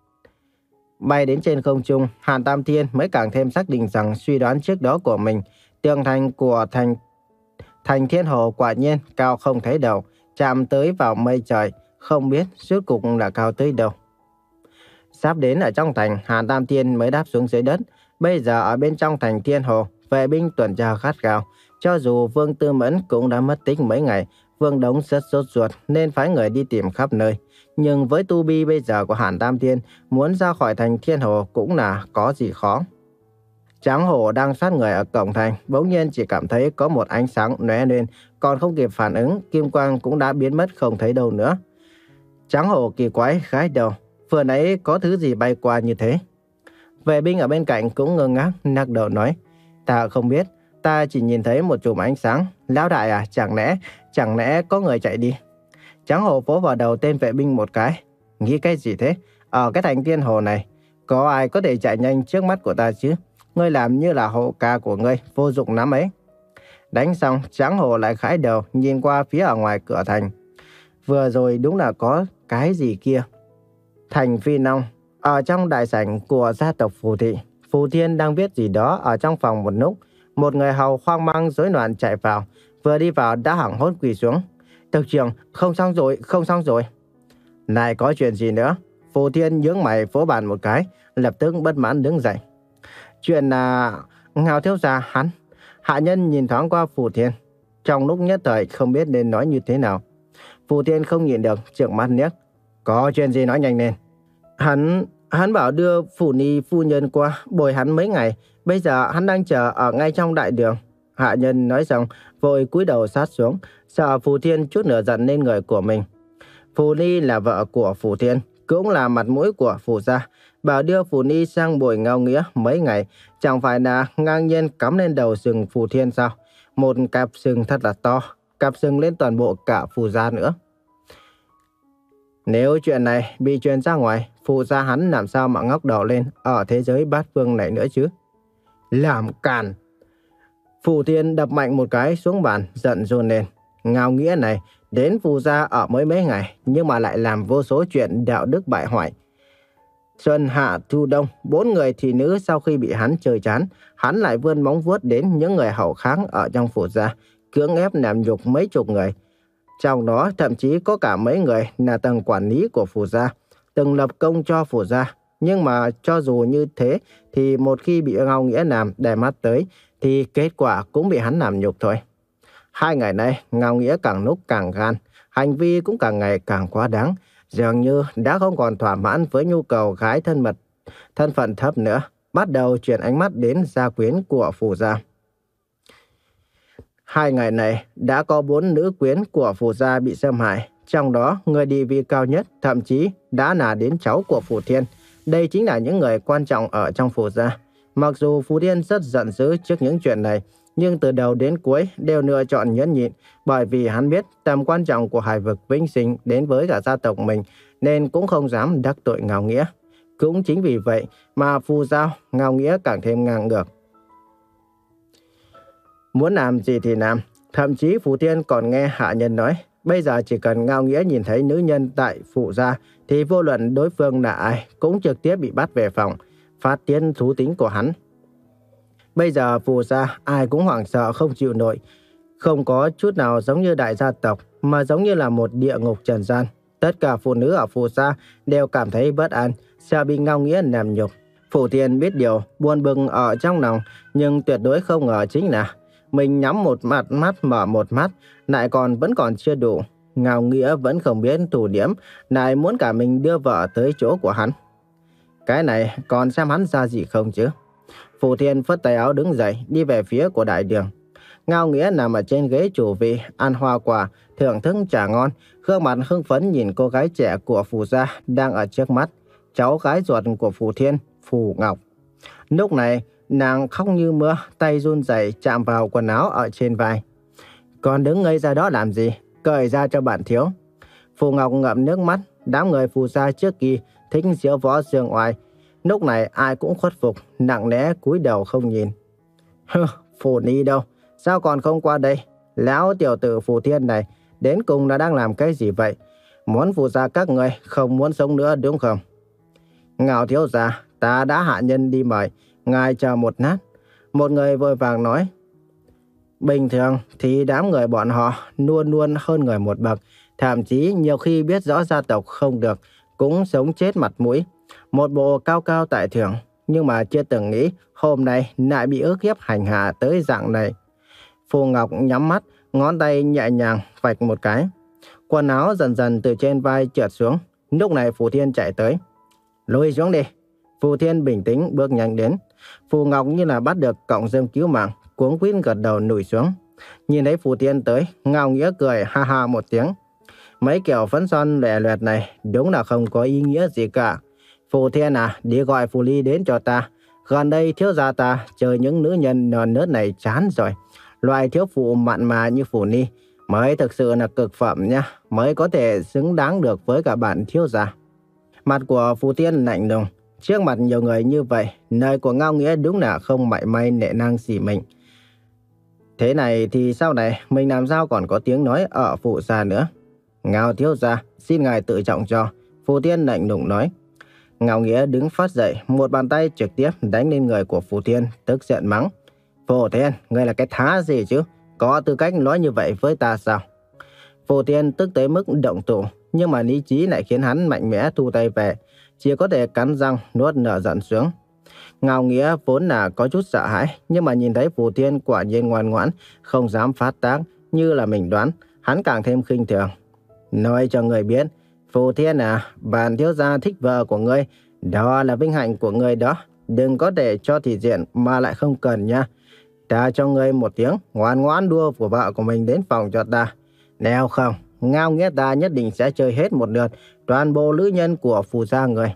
Bay đến trên không trung, Hàn Tam Thiên mới càng thêm xác định rằng suy đoán trước đó của mình. Tường thành của thành thành Thiên Hồ quả nhiên cao không thấy đầu, chạm tới vào mây trời, không biết rốt cuộc là cao tới đâu. Sắp đến ở trong thành, Hàn Tam Thiên mới đáp xuống dưới đất. Bây giờ ở bên trong thành Thiên Hồ, vệ binh tuần tra gắt gao. Cho dù Vương Tư Mẫn cũng đã mất tích mấy ngày, Vương Đống rất sốt ruột nên phái người đi tìm khắp nơi. Nhưng với tu vi bây giờ của Hàn Tam Thiên, muốn ra khỏi thành Thiên Hồ cũng là có gì khó. Tráng Hổ đang sát người ở cổng thành, bỗng nhiên chỉ cảm thấy có một ánh sáng lóe lên, còn không kịp phản ứng, kim quang cũng đã biến mất không thấy đâu nữa. Tráng Hổ kỳ quái gãi đầu, vừa nãy có thứ gì bay qua như thế? Vệ binh ở bên cạnh cũng ngơ ngác, nắc đầu nói, ta không biết, ta chỉ nhìn thấy một chùm ánh sáng. Lão đại à, chẳng lẽ, chẳng lẽ có người chạy đi? Tráng Hổ vỗ vào đầu tên vệ binh một cái, nghĩ cái gì thế? Ở cái thành Thiên Hồ này, có ai có thể chạy nhanh trước mắt của ta chứ? Ngươi làm như là hộ ca của ngươi, vô dụng lắm ấy. Đánh xong, Tráng Hổ lại khái đầu, nhìn qua phía ở ngoài cửa thành. Vừa rồi đúng là có cái gì kia. Thành Phi Nông, ở trong đại sảnh của gia tộc Phù Thị, Phù Thiên đang viết gì đó ở trong phòng một lúc. Một người hầu hoang mang rối loạn chạy vào, vừa đi vào đã hoảng hốt quỳ xuống. Tộc trưởng, không xong rồi, không xong rồi. Lại có chuyện gì nữa? Phù Thiên nhướng mày vỗ bàn một cái, lập tức bất mãn đứng dậy. Chuyện là Ngao thiếu gia hắn. Hạ nhân nhìn thoáng qua Phù Thiên, trong lúc nhất thời không biết nên nói như thế nào. Phù Thiên không nhìn được, trợn mắt liếc. Có chuyện gì nói nhanh lên. Hắn, hắn bảo đưa Phủ Ni phu nhân qua bồi hắn mấy ngày. Bây giờ hắn đang chờ ở ngay trong đại đường. Hạ nhân nói xong, vội cúi đầu sát xuống, sợ Phù Thiên chút nữa giận lên người của mình. Phù Ni là vợ của Phù Thiên, cũng là mặt mũi của Phù gia. Bảo đưa Phù Ni sang bồi Ngao Nghĩa mấy ngày, chẳng phải là ngang nhiên cắm lên đầu sừng Phù Thiên sao? Một cặp sừng thật là to, cặp sừng lên toàn bộ cả Phù gia nữa. Nếu chuyện này bị truyền ra ngoài, Phù gia hắn làm sao mà ngóc đầu lên ở thế giới bát phương này nữa chứ? Làm càn! Phù Thiên đập mạnh một cái xuống bàn, giận dồn lên. Ngao Nghĩa này đến Phù gia ở mới mấy ngày, nhưng mà lại làm vô số chuyện đạo đức bại hoại. Xuân Hạ Thu Đông, bốn người thị nữ sau khi bị hắn chơi chán, hắn lại vươn móng vuốt đến những người hậu kháng ở trong Phù gia, cưỡng ép làm nhục mấy chục người. Trong đó thậm chí có cả mấy người là tầng quản lý của Phù gia, từng lập công cho Phù gia. Nhưng mà cho dù như thế thì một khi bị Ngao Nghĩa làm để mắt tới thì kết quả cũng bị hắn làm nhục thôi. Hai ngày nay Ngao Nghĩa càng lúc càng gan, hành vi cũng càng ngày càng quá đáng, dường như đã không còn thỏa mãn với nhu cầu gái thân mật, thân phận thấp nữa, bắt đầu chuyển ánh mắt đến gia quyến của Phù gia. Hai ngày này đã có bốn nữ quyến của Phù gia bị xâm hại, trong đó người địa vị cao nhất thậm chí đã là đến cháu của Phù Thiên. Đây chính là những người quan trọng ở trong Phù gia. Mặc dù Phù Thiên rất giận dữ trước những chuyện này, nhưng từ đầu đến cuối đều lựa chọn nhẫn nhịn, bởi vì hắn biết tầm quan trọng của hải vực vĩnh sinh đến với cả gia tộc mình, nên cũng không dám đắc tội Ngao Nghĩa. Cũng chính vì vậy mà Phù Giao, Ngao Nghĩa càng thêm ngang ngược. Muốn làm gì thì làm. Thậm chí Phù Thiên còn nghe hạ nhân nói, bây giờ chỉ cần Ngao Nghĩa nhìn thấy nữ nhân tại Phù gia thì vô luận đối phương là ai cũng trực tiếp bị bắt về phòng, phát tiết thú tính của hắn. Bây giờ Phù gia ai cũng hoảng sợ không chịu nổi, không có chút nào giống như đại gia tộc mà giống như là một địa ngục trần gian. Tất cả phụ nữ ở Phù gia đều cảm thấy bất an, sợ bị Ngao Nghĩa làm nhục. Phù Thiên biết điều, buồn bực ở trong lòng, nhưng tuyệt đối không ngờ chính là mình nhắm một mặt mắt mở một mắt, lại còn vẫn còn chưa đủ. Ngao Nghĩa vẫn không biết thủ điểm, lại muốn cả mình đưa vợ tới chỗ của hắn. Cái này còn xem hắn ra gì không chứ? Phù Thiên phất tay áo đứng dậy, đi về phía của đại đường. Ngao Nghĩa nằm ở trên ghế chủ vị, ăn hoa quả, thưởng thức trà ngon, gương mặt hưng phấn nhìn cô gái trẻ của Phù gia đang ở trước mắt, cháu gái ruột của Phù Thiên, Phù Ngọc. Lúc này, nàng khóc như mưa, tay run rẩy chạm vào quần áo ở trên vai. Còn đứng ngây ra đó làm gì? Cởi ra cho bản thiếu. Phù Ngọc ngậm nước mắt, đám người Phù gia trước kia thích diễu võ dương oai. Lúc này ai cũng khuất phục, nặng nề cúi đầu không nhìn. Hừ, Phù Ni đâu? Sao còn không qua đây? Lão tiểu tử Phù Thiên này, đến cùng là đang làm cái gì vậy? Muốn Phù gia các người không muốn sống nữa đúng không? Ngao thiếu gia, ta đã hạ nhân đi mời, ngài chờ một lát. Một người vội vàng nói. Bình thường thì đám người bọn họ luôn luôn hơn người một bậc, thậm chí nhiều khi biết rõ gia tộc không được, cũng sống chết mặt mũi. Một bộ cao cao tại thượng, nhưng mà chưa từng nghĩ hôm nay lại bị ức hiếp hành hạ tới dạng này. Phù Ngọc nhắm mắt, ngón tay nhẹ nhàng vạch một cái. Quần áo dần dần từ trên vai trượt xuống. Lúc này Phù Thiên chạy tới. Lùi xuống đi. Phù Thiên bình tĩnh bước nhanh đến. Phù Ngọc như là bắt được cọng rơm cứu mạng, cuống quýt gật đầu lùi xuống. Nhìn thấy Phù Thiên tới, Ngao Nghĩa cười ha ha một tiếng. Mấy kiểu phấn son lòe loẹt này đúng là không có ý nghĩa gì cả. Phù Thiên à, đi gọi Phù Ly đến cho ta. Gần đây thiếu gia ta chơi những nữ nhân non nớt này chán rồi. Loại thiếu phụ mặn mà như Phù Ni mới thực sự là cực phẩm nha, mới có thể xứng đáng được với cả bạn thiếu gia. Mặt của Phù Thiên lạnh lùng. Trước mặt nhiều người như vậy, lời của Ngao Nghĩa đúng là không mảy may nể nang gì mình. Thế này thì sau này mình làm sao còn có tiếng nói ở Phù gia nữa? Ngao thiếu gia, xin ngài tự trọng cho. Phù Thiên lạnh lùng nói. Ngao Nghĩa đứng phát dậy, một bàn tay trực tiếp đánh lên người của Phù Thiên, tức giận mắng. Phù Thiên, ngươi là cái thá gì chứ? Có tư cách nói như vậy với ta sao? Phù Thiên tức tới mức động thủ, nhưng mà lý trí lại khiến hắn mạnh mẽ thu tay về, chỉ có thể cắn răng nuốt nở giận xuống. Ngao Nghĩa vốn là có chút sợ hãi, nhưng mà nhìn thấy Phù Thiên quả nhiên ngoan ngoãn, không dám phát tác như là mình đoán, hắn càng thêm khinh thường. Nói cho người biết, Phù Thiên à, bản thiếu gia thích vợ của ngươi, đó là vinh hạnh của ngươi đó, đừng có để cho thị diện mà lại không cần nha. Ta cho ngươi một tiếng, ngoan ngoãn đua của vợ của mình đến phòng cho ta. Nếu không, Ngao Nghĩa ta nhất định sẽ chơi hết một lượt toàn bộ nữ nhân của Phù gia người.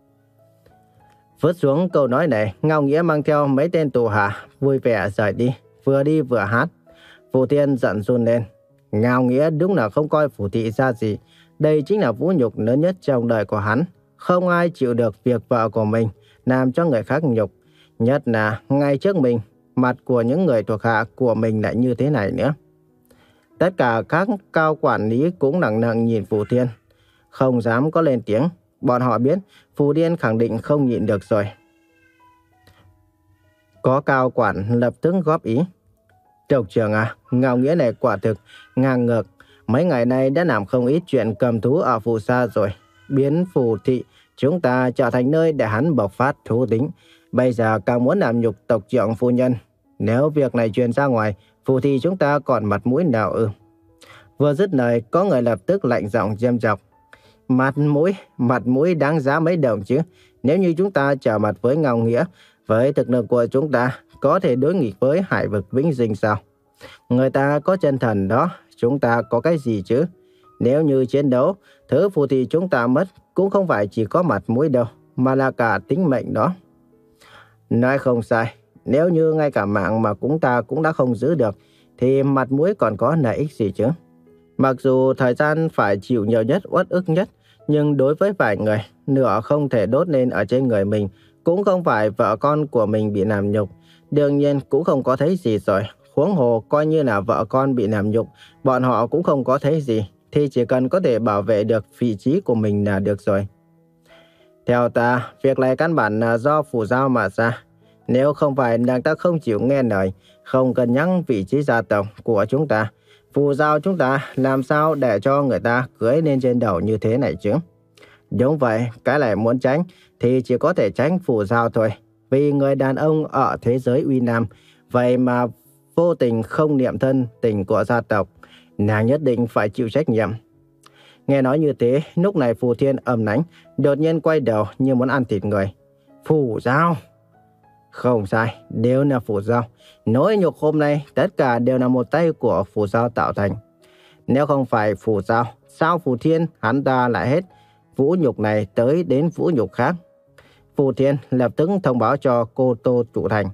Vứt xuống câu nói này, Ngao Nghĩa mang theo mấy tên tù hạ vui vẻ rời đi, vừa đi vừa hát. Phù Thiên giận run lên. Ngao Nghĩa đúng là không coi Phù thị ra gì. Đây chính là vũ nhục lớn nhất trong đời của hắn. Không ai chịu được việc vợ của mình làm cho người khác nhục. Nhất là ngay trước mình, mặt của những người thuộc hạ của mình lại như thế này nữa. Tất cả các cao quản lý cũng lặng lặng nhìn Phù Thiên, không dám có lên tiếng. Bọn họ biết Phù Thiên khẳng định không nhịn được rồi. Có cao quản lập tức góp ý. Tộc trưởng à, Ngao Nghĩa này quả thực ngang ngược. Mấy ngày nay đã làm không ít chuyện cầm thú ở Phù gia rồi, biến Phù thị chúng ta trở thành nơi để hắn bộc phát thú tính. Bây giờ càng muốn làm nhục tộc trưởng phu nhân. Nếu việc này truyền ra ngoài, Phù thị chúng ta còn mặt mũi nào ư? Vừa dứt lời, có người lập tức lạnh giọng giêm chọc. Mặt mũi, mặt mũi đáng giá mấy đồng chứ. Nếu như chúng ta trở mặt với Ngao Nghĩa, với thực lực của chúng ta, có thể đối nghịch với hải vực vĩnh sinh sao? Người ta có chân thần đó, chúng ta có cái gì chứ? Nếu như chiến đấu, thứ Phù thị chúng ta mất cũng không phải chỉ có mặt mũi đâu, mà là cả tính mệnh đó. Nói không sai, nếu như ngay cả mạng mà chúng ta cũng đã không giữ được, thì mặt mũi còn có lợi ích gì chứ? Mặc dù thời gian phải chịu nhiều nhất, uất ức nhất, nhưng đối với vài người, lửa không thể đốt lên ở trên người mình, cũng không phải vợ con của mình bị làm nhục, đương nhiên cũng không có thấy gì rồi, Huống hồ coi như là vợ con bị làm nhục, bọn họ cũng không có thấy gì, thì chỉ cần có thể bảo vệ được vị trí của mình là được rồi. Theo ta, việc này căn bản là do Phù Giao mà ra. Nếu không phải nàng ta không chịu nghe lời, không cân nhắc vị trí gia tộc của chúng ta, Phù Giao chúng ta làm sao để cho người ta cưới lên trên đầu như thế này chứ? Đúng vậy, cái này muốn tránh thì chỉ có thể tránh Phù Giao thôi. Vì người đàn ông ở thế giới uy nam, vậy mà vô tình không niệm thân tình của gia tộc, nàng nhất định phải chịu trách nhiệm. Nghe nói như thế, lúc này Phù Thiên ầm nánh, đột nhiên quay đầu như muốn ăn thịt người. Phù Giao! Không sai, đều là Phù Giao. Nỗi nhục hôm nay tất cả đều là một tay của Phù Giao tạo thành. Nếu không phải Phù Giao, sao Phù Thiên hắn ta lại hết vũ nhục này tới đến vũ nhục khác? Phù Thiên lập tức thông báo cho cô Tô chủ thành.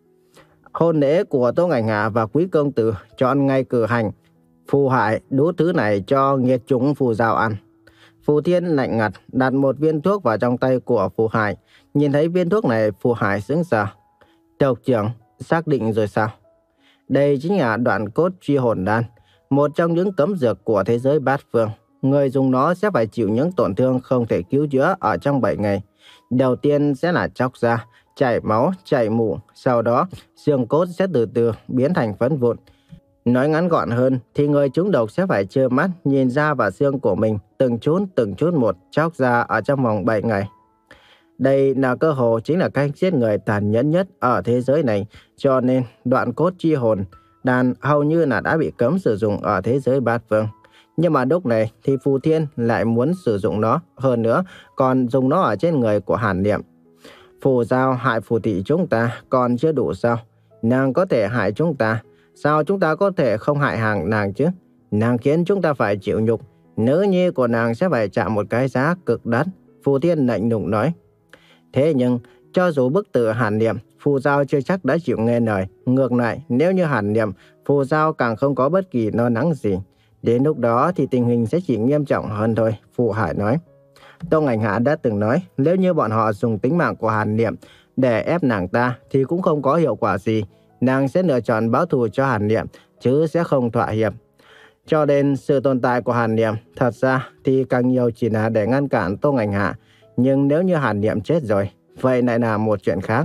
Hôn lễ của Tô Ngành Hạ và Quý công tử chọn ngày cử hành. Phù hại đủ thứ này cho nghiệt chủng Phù Giao ăn. Phù Thiên lạnh ngặt đặt một viên thuốc vào trong tay của Phù Hải. Nhìn thấy viên thuốc này, Phù Hải sững sờ. Tộc trưởng, xác định rồi sao? Đây chính là đoạn cốt truy hồn đan, một trong những cấm dược của thế giới bát phương. Người dùng nó sẽ phải chịu những tổn thương không thể cứu chữa ở trong bảy ngày. Đầu tiên sẽ là chóc da, chảy máu, chảy mủ. Sau đó, xương cốt sẽ từ từ biến thành phấn vụn. Nói ngắn gọn hơn thì người trúng độc sẽ phải trơ mắt nhìn da và xương của mình từng chút từng chút một chóc ra ở trong vòng bảy ngày. Đây là cơ hồ chính là cách giết người tàn nhẫn nhất ở thế giới này, cho nên đoạn cốt chi hồn đan hầu như là đã bị cấm sử dụng ở thế giới bát phương. Nhưng mà lúc này thì Phù Thiên lại muốn sử dụng nó, hơn nữa còn dùng nó ở trên người của Hàn Niệm. Phù Giao hại Phù thị chúng ta còn chưa đủ sao? Nàng có thể hại chúng ta, sao chúng ta có thể không hại hàng nàng chứ? Nàng khiến chúng ta phải chịu nhục, nữ nhi của nàng sẽ phải trả một cái giá cực đắt. Phù Thiên lạnh lùng nói. Thế nhưng, cho dù bức tử Hàn Niệm, Phù Giao chưa chắc đã chịu nghe lời. Ngược lại, nếu như Hàn Niệm, Phù Giao càng không có bất kỳ lo lắng gì. Đến lúc đó thì tình hình sẽ chỉ nghiêm trọng hơn thôi, Phù Hải nói. Tô Ngành Hạ đã từng nói, nếu như bọn họ dùng tính mạng của Hàn Niệm để ép nàng ta thì cũng không có hiệu quả gì. Nàng sẽ lựa chọn báo thù cho Hàn Niệm, chứ sẽ không thỏa hiệp. Cho nên sự tồn tại của Hàn Niệm thật ra thì càng nhiều chỉ là để ngăn cản Tô Ngành Hạ. Nhưng nếu như Hàn Niệm chết rồi, vậy lại là một chuyện khác.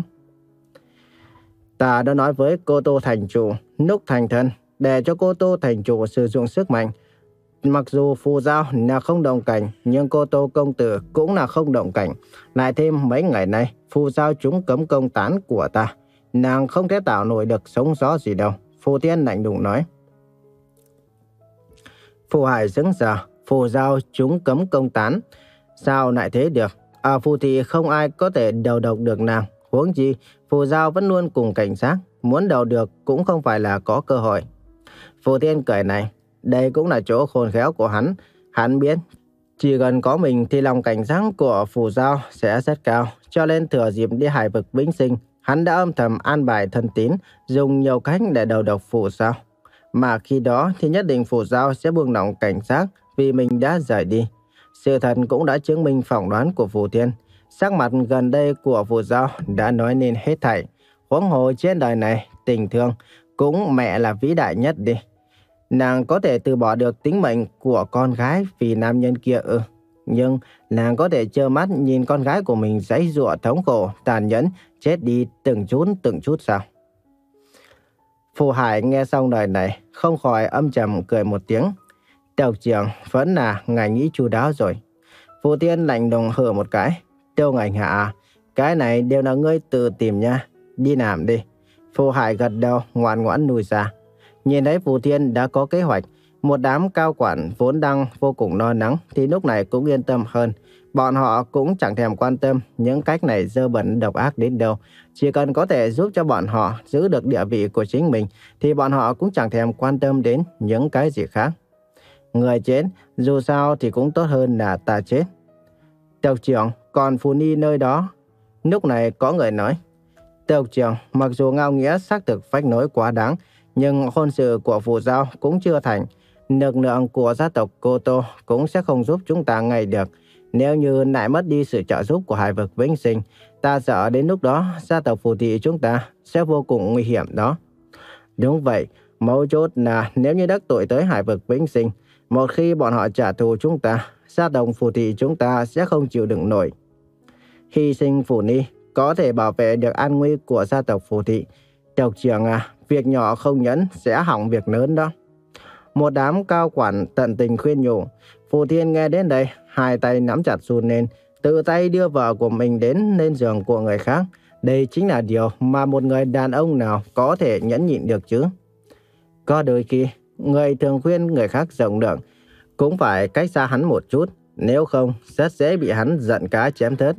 Ta đã nói với cô Tô thành chủ, lúc thành thân, để cho cô Tô thành chủ sử dụng sức mạnh. Mặc dù Phù Giao là không động cảnh, nhưng cô Tô công tử cũng là không động cảnh. Lại thêm mấy ngày nay, Phù Giao trúng cấm công tán của ta. Nàng không thể tạo nổi được sóng gió gì đâu, Phù Thiên lạnh lùng nói. Phù Hải sững sờ, Phù Giao trúng cấm công tán. Sao lại thế được? Ở Phù thị không ai có thể đầu độc được nàng. Huống chi, Phù Giao vẫn luôn cùng cảnh giác. Muốn đầu được cũng không phải là có cơ hội. Phù Thiên cười này. Đây cũng là chỗ khôn khéo của hắn. Hắn biết, chỉ cần có mình thì lòng cảnh giác của Phù Giao sẽ rất cao. Cho nên thừa dịp đi hải vực vĩnh sinh, hắn đã âm thầm an bài thân tín, dùng nhiều cách để đầu độc Phù Giao. Mà khi đó thì nhất định Phù Giao sẽ buông lỏng cảnh giác vì mình đã rời đi. Sự thật cũng đã chứng minh phỏng đoán của Phù Thiên. Sắc mặt gần đây của Phù Giao đã nói nên hết thảy. Huống hồ trên đời này, tình thương cũng mẹ là vĩ đại nhất đi. Nàng có thể từ bỏ được tính mệnh của con gái vì nam nhân kia ư? Nhưng nàng có thể trơ mắt nhìn con gái của mình giãy giụa thống khổ, tàn nhẫn, chết đi từng chút từng chút sao? Phù Hải nghe xong lời này, không khỏi âm trầm cười một tiếng. Tộc trưởng vẫn là ngài nghĩ chu đáo rồi. Phù Thiên lạnh lùng hừ một cái. Tô Ngành Hạ, cái này đều là ngươi tự tìm nha. Đi làm đi. Phù Hải gật đầu ngoan ngoãn lùi ra. Nhìn thấy Phù Thiên đã có kế hoạch, một đám cao quản vốn đang vô cùng lo lắng thì lúc này cũng yên tâm hơn. Bọn họ cũng chẳng thèm quan tâm những cách này dơ bẩn độc ác đến đâu. Chỉ cần có thể giúp cho bọn họ giữ được địa vị của chính mình thì bọn họ cũng chẳng thèm quan tâm đến những cái gì khác. Người chết dù sao thì cũng tốt hơn là ta chết. Tộc trưởng, còn Phù Ni nơi đó. Lúc này có người nói. Tộc trưởng, mặc dù ngao nghĩa xác thực phách nối quá đáng, nhưng hôn sự của Phù Giao cũng chưa thành. Lực lượng của gia tộc Cô Tô cũng sẽ không giúp chúng ta ngay được. Nếu như lại mất đi sự trợ giúp của hải vực vĩnh sinh, ta sợ đến lúc đó gia tộc Phù thị chúng ta sẽ vô cùng nguy hiểm đó. Đúng vậy, mấu chốt là nếu như đắc tội tới hải vực vĩnh sinh, một khi bọn họ trả thù chúng ta, gia tộc Phù Thị chúng ta sẽ không chịu đựng nổi. Hy sinh Phù Ni có thể bảo vệ được an nguy của gia tộc Phù Thị. Tộc trưởng à, việc nhỏ không nhẫn sẽ hỏng việc lớn đó. Một đám cao quản tận tình khuyên nhủ. Phù Thiên nghe đến đây, hai tay nắm chặt run lên, tự tay đưa vợ của mình đến lên giường của người khác. Đây chính là điều mà một người đàn ông nào có thể nhẫn nhịn được chứ. Có đôi khi, người thường khuyên người khác rộng lượng, cũng phải cách xa hắn một chút, nếu không rất dễ bị hắn giận cá chém thớt.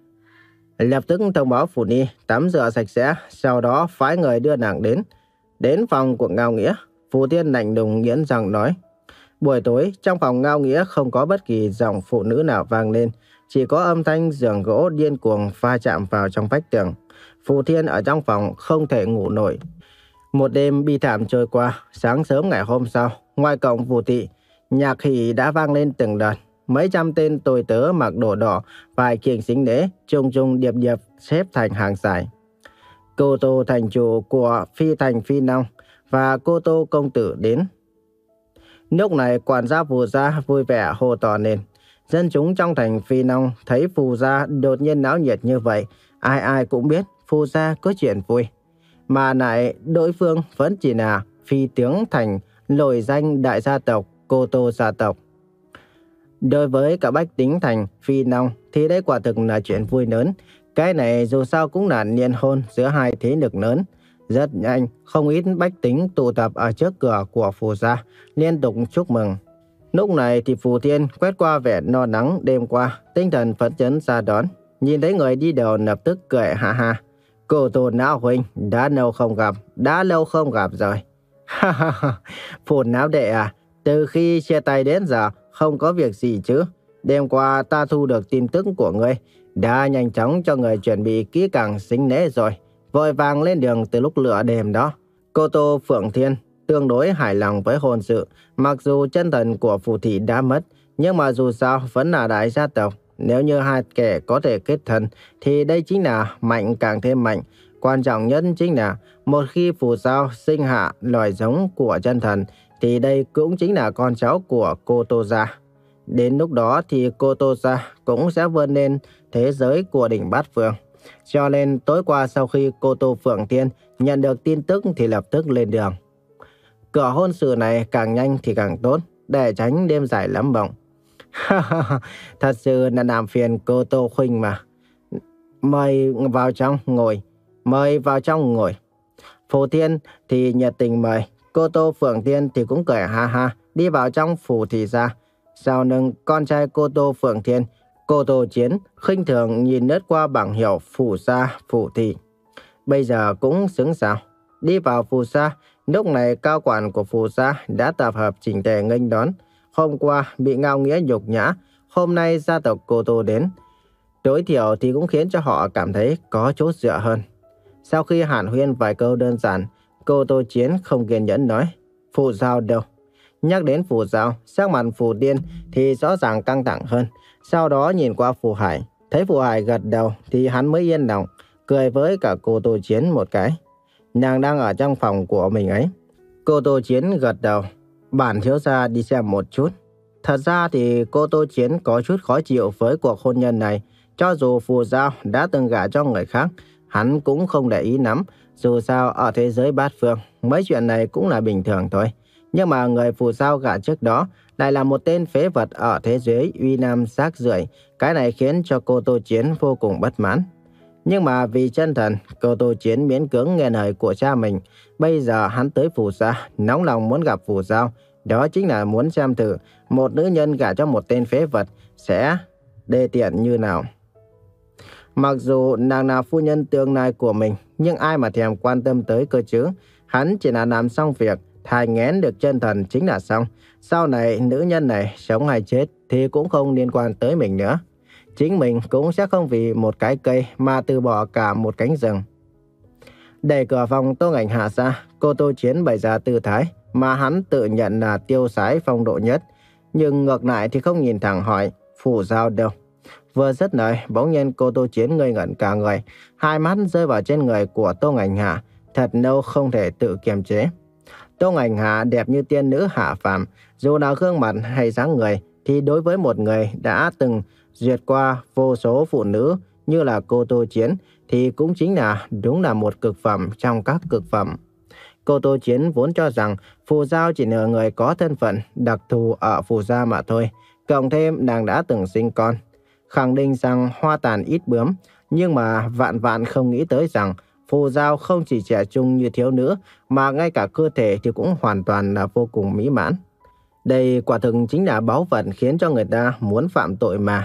Lập tức thông báo Phù Ni tắm rửa sạch sẽ, sau đó phái người đưa nàng đến. Đến phòng của Ngao Nghĩa, Phù Thiên lạnh lùng nghiến răng nói. Buổi tối, trong phòng Ngao Nghĩa không có bất kỳ giọng phụ nữ nào vang lên, chỉ có âm thanh giường gỗ điên cuồng va chạm vào trong vách tường. Phù Thiên ở trong phòng không thể ngủ nổi. Một đêm bi thảm trôi qua, sáng sớm ngày hôm sau, ngoài cổng Phù Thị, nhạc hỉ đã vang lên từng đợt. Mấy trăm tên tôi tớ mặc đồ đỏ, vài kiềng xính lễ, chung chung điệp điệp xếp thành hàng dài. Cô Tô thành chủ của Phi Thành Phi Nông và cô Tô công tử đến. Lúc này quản gia Phù gia vui vẻ hô to lên. Dân chúng trong thành Phi Nông thấy Phù gia đột nhiên náo nhiệt như vậy, ai ai cũng biết Phù gia có chuyện vui. Mà lại đối phương vẫn chỉ là phi tướng thành nổi danh đại gia tộc Cô Tô gia tộc. Đối với cả bách tính thành Phi Nông thì đây quả thực là chuyện vui lớn. Cái này dù sao cũng là liên hôn giữa hai thế lực lớn. Rất nhanh, không ít bách tính tụ tập ở trước cửa của Phù gia, liên tục chúc mừng. Lúc này thì Phù Thiên quét qua vẻ no nắng đêm qua, tinh thần phấn chấn ra đón. Nhìn thấy người đi đầu lập tức cười ha ha. Cô Tô Não huynh, đã lâu không gặp, đã lâu không gặp rồi. Ha ha ha, Phù Não đệ à, từ khi chia tay đến giờ không có việc gì chứ. Đêm qua ta thu được tin tức của ngươi, đã nhanh chóng cho người chuẩn bị kỹ càng sính lễ rồi, vội vàng lên đường từ lúc lửa đêm đó. Cô Tô Phượng Thiên tương đối hài lòng với hôn sự, mặc dù chân thần của Phù Thị đã mất, nhưng mà dù sao vẫn là đại gia tộc. Nếu như hai kẻ có thể kết thân thì đây chính là mạnh càng thêm mạnh. Quan trọng nhất chính là một khi Phù Giao sinh hạ loài giống của chân thần thì đây cũng chính là con cháu của cô Tô gia. Đến lúc đó thì cô Tô gia cũng sẽ vươn lên thế giới của đỉnh bát phương. Cho nên tối qua sau khi cô Tô Phượng Thiên nhận được tin tức thì lập tức lên đường. Cửa hôn sự này càng nhanh thì càng tốt, để tránh đêm dài lắm bổng. Thật sự là làm phiền cô Tô Khuynh mà. Mời vào trong ngồi, mời vào trong ngồi. Phù Thiên thì nhiệt tình mời, cô Tô Phượng Thiên thì cũng cười ha ha, đi vào trong Phù Thị gia. Sau lưng con trai cô Tô Phượng Thiên, cô Tô Chiến khinh thường nhìn lướt qua bảng hiệu Phù gia Phù Thị. Bây giờ cũng xứng sao. Đi vào Phù gia, lúc này cao quản của Phù gia đã tập hợp chỉnh tề nghênh đón. Hôm qua bị Ngao Nghĩa nhục nhã, hôm nay gia tộc cô Tô đến. Tối thiểu thì cũng khiến cho họ cảm thấy có chỗ dựa hơn. Sau khi hàn huyên vài câu đơn giản, cô Tô Chiến không kiên nhẫn nói, Phù Giao đâu? Nhắc đến Phù Giao, sắc mặt Phù Tiên thì rõ ràng căng thẳng hơn. Sau đó nhìn qua Phù Hải, thấy Phù Hải gật đầu thì hắn mới yên lòng, cười với cả cô Tô Chiến một cái. Nàng đang ở trong phòng của mình ấy. Cô Tô Chiến gật đầu, bản thiếu gia đi xem một chút. Thật ra thì cô Tô Chiến có chút khó chịu với cuộc hôn nhân này. Cho dù Phù Giao đã từng gả cho người khác, hắn cũng không để ý lắm. Dù sao ở thế giới bát phương, mấy chuyện này cũng là bình thường thôi. Nhưng mà người Phù Giao gả trước đó lại là một tên phế vật ở thế giới uy nam rác rưởi. Cái này khiến cho cô Tô Chiến vô cùng bất mãn. Nhưng mà vì chân thần, cô Tô Chiến miễn cưỡng nghe lời của cha mình. Bây giờ hắn tới Phù gia, nóng lòng muốn gặp Phù Giao. Đó chính là muốn xem thử một nữ nhân gả cho một tên phế vật sẽ đê tiện như nào. Mặc dù nàng là phu nhân tương lai của mình, nhưng ai mà thèm quan tâm tới cơ chứ. Hắn chỉ là làm xong việc, thai nghén được chân thần chính là xong. Sau này nữ nhân này sống hay chết thì cũng không liên quan tới mình nữa. Chính mình cũng sẽ không vì một cái cây mà từ bỏ cả một cánh rừng. Đẩy cửa phòng Tô Ngạnh Hạ ra, cô Tô Chiến bày ra tư thái mà hắn tự nhận là tiêu sái phong độ nhất. Nhưng ngược lại thì không nhìn thẳng hỏi, Phù Giao đâu? Vừa dứt lời, bỗng nhiên cô Tô Chiến ngây ngẩn cả người. Hai mắt rơi vào trên người của Tô Ngạnh Hạ. thật lâu không thể tự kiềm chế. Tô Ngành Hạ đẹp như tiên nữ hạ phàm, dù là gương mặt hay dáng người thì đối với một người đã từng duyệt qua vô số phụ nữ như là cô Tô Chiến thì cũng chính là đúng là một cực phẩm trong các cực phẩm. Cô Tô Chiến vốn cho rằng Phù Giao chỉ là người có thân phận đặc thù ở Phù Gia mà thôi, cộng thêm nàng đã từng sinh con, khẳng định rằng hoa tàn ít bướm, nhưng mà vạn vạn không nghĩ tới rằng Phù Giao không chỉ trẻ trung như thiếu nữ mà ngay cả cơ thể thì cũng hoàn toàn là vô cùng mỹ mãn. Đây quả thực chính là báu vật khiến cho người ta muốn phạm tội mà.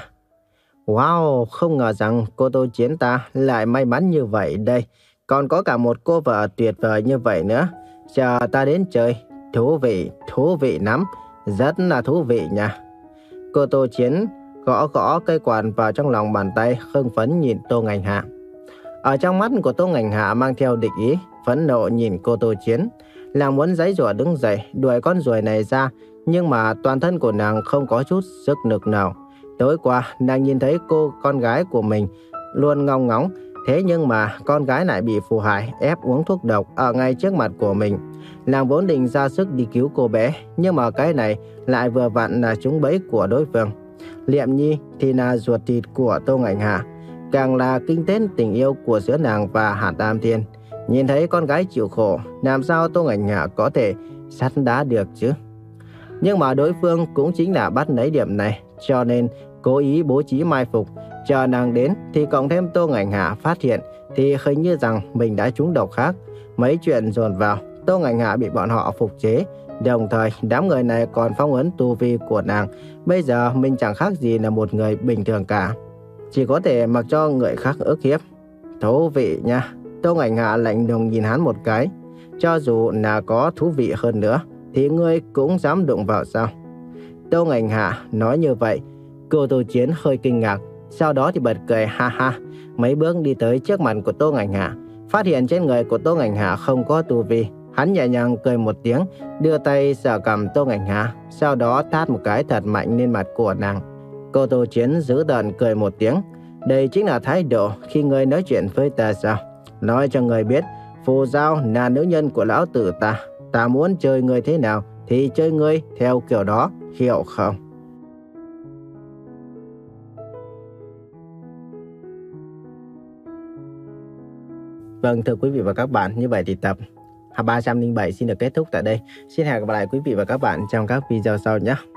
Wow, không ngờ rằng cô Tô Chiến ta lại may mắn như vậy đây. Còn có cả một cô vợ tuyệt vời như vậy nữa. Chờ ta đến chơi. Thú vị, thú vị lắm. Rất là thú vị nha. Cô Tô Chiến gõ gõ cây quạt vào trong lòng bàn tay, hưng phấn nhìn Tô Ngành Hạ. Ở trong mắt của Tô Ngành Hạ mang theo địch ý, phẫn nộ nhìn cô Tô Chiến. Nàng muốn giãy giụa đứng dậy, đuổi con ruồi này ra, nhưng mà toàn thân của nàng không có chút sức lực nào. Tối qua, nàng nhìn thấy cô con gái của mình luôn ngong ngóng, thế nhưng mà con gái lại bị Phù Hải ép uống thuốc độc ở ngay trước mặt của mình. Nàng vốn định ra sức đi cứu cô bé, nhưng mà cái này lại vừa vặn là trúng bẫy của đối phương. Liệm Nhi thì là ruột thịt của Tô Ngành Hạ, càng là kinh tế tình yêu của giữa nàng và Hạ Tam Thiên. Nhìn thấy con gái chịu khổ, làm sao Tô Ngành Hạ có thể sắt đá được chứ? Nhưng mà đối phương cũng chính là bắt lấy điểm này, cho nên cố ý bố trí mai phục. Chờ nàng đến thì cộng thêm Tô Ngành Hạ phát hiện thì hình như rằng mình đã trúng độc khác. Mấy chuyện dồn vào, Tô Ngành Hạ bị bọn họ phục chế. Đồng thời đám người này còn phong ấn tu vi của nàng. Bây giờ mình chẳng khác gì là một người bình thường cả, chỉ có thể mặc cho người khác ức hiếp. Thú vị nha. Tô Ngành Hạ lạnh lùng nhìn hắn một cái. Cho dù là có thú vị hơn nữa thì ngươi cũng dám đụng vào sao? Tô Ngành Hạ nói như vậy, cô Tô Chiến hơi kinh ngạc, sau đó thì bật cười ha ha. Mấy bước đi tới trước mặt của Tô Ngành Hạ, phát hiện trên người của Tô Ngành Hạ không có tu vi. Hắn nhẹ nhàng cười một tiếng, đưa tay sờ cằm Tô Ngành Hạ, sau đó tát một cái thật mạnh lên mặt của nàng. Cô Tô Chiến giữ tợn cười một tiếng. Đây chính là thái độ khi ngươi nói chuyện với ta sao? Nói cho người biết, Phù Giao là nữ nhân của lão tử ta. Ta muốn chơi ngươi thế nào thì chơi ngươi theo kiểu đó, hiểu không? Vâng, thưa quý vị và các bạn, như vậy thì tập ba trăm linh bảy xin được kết thúc tại đây. Xin hẹn gặp lại quý vị và các bạn trong các video sau nhé.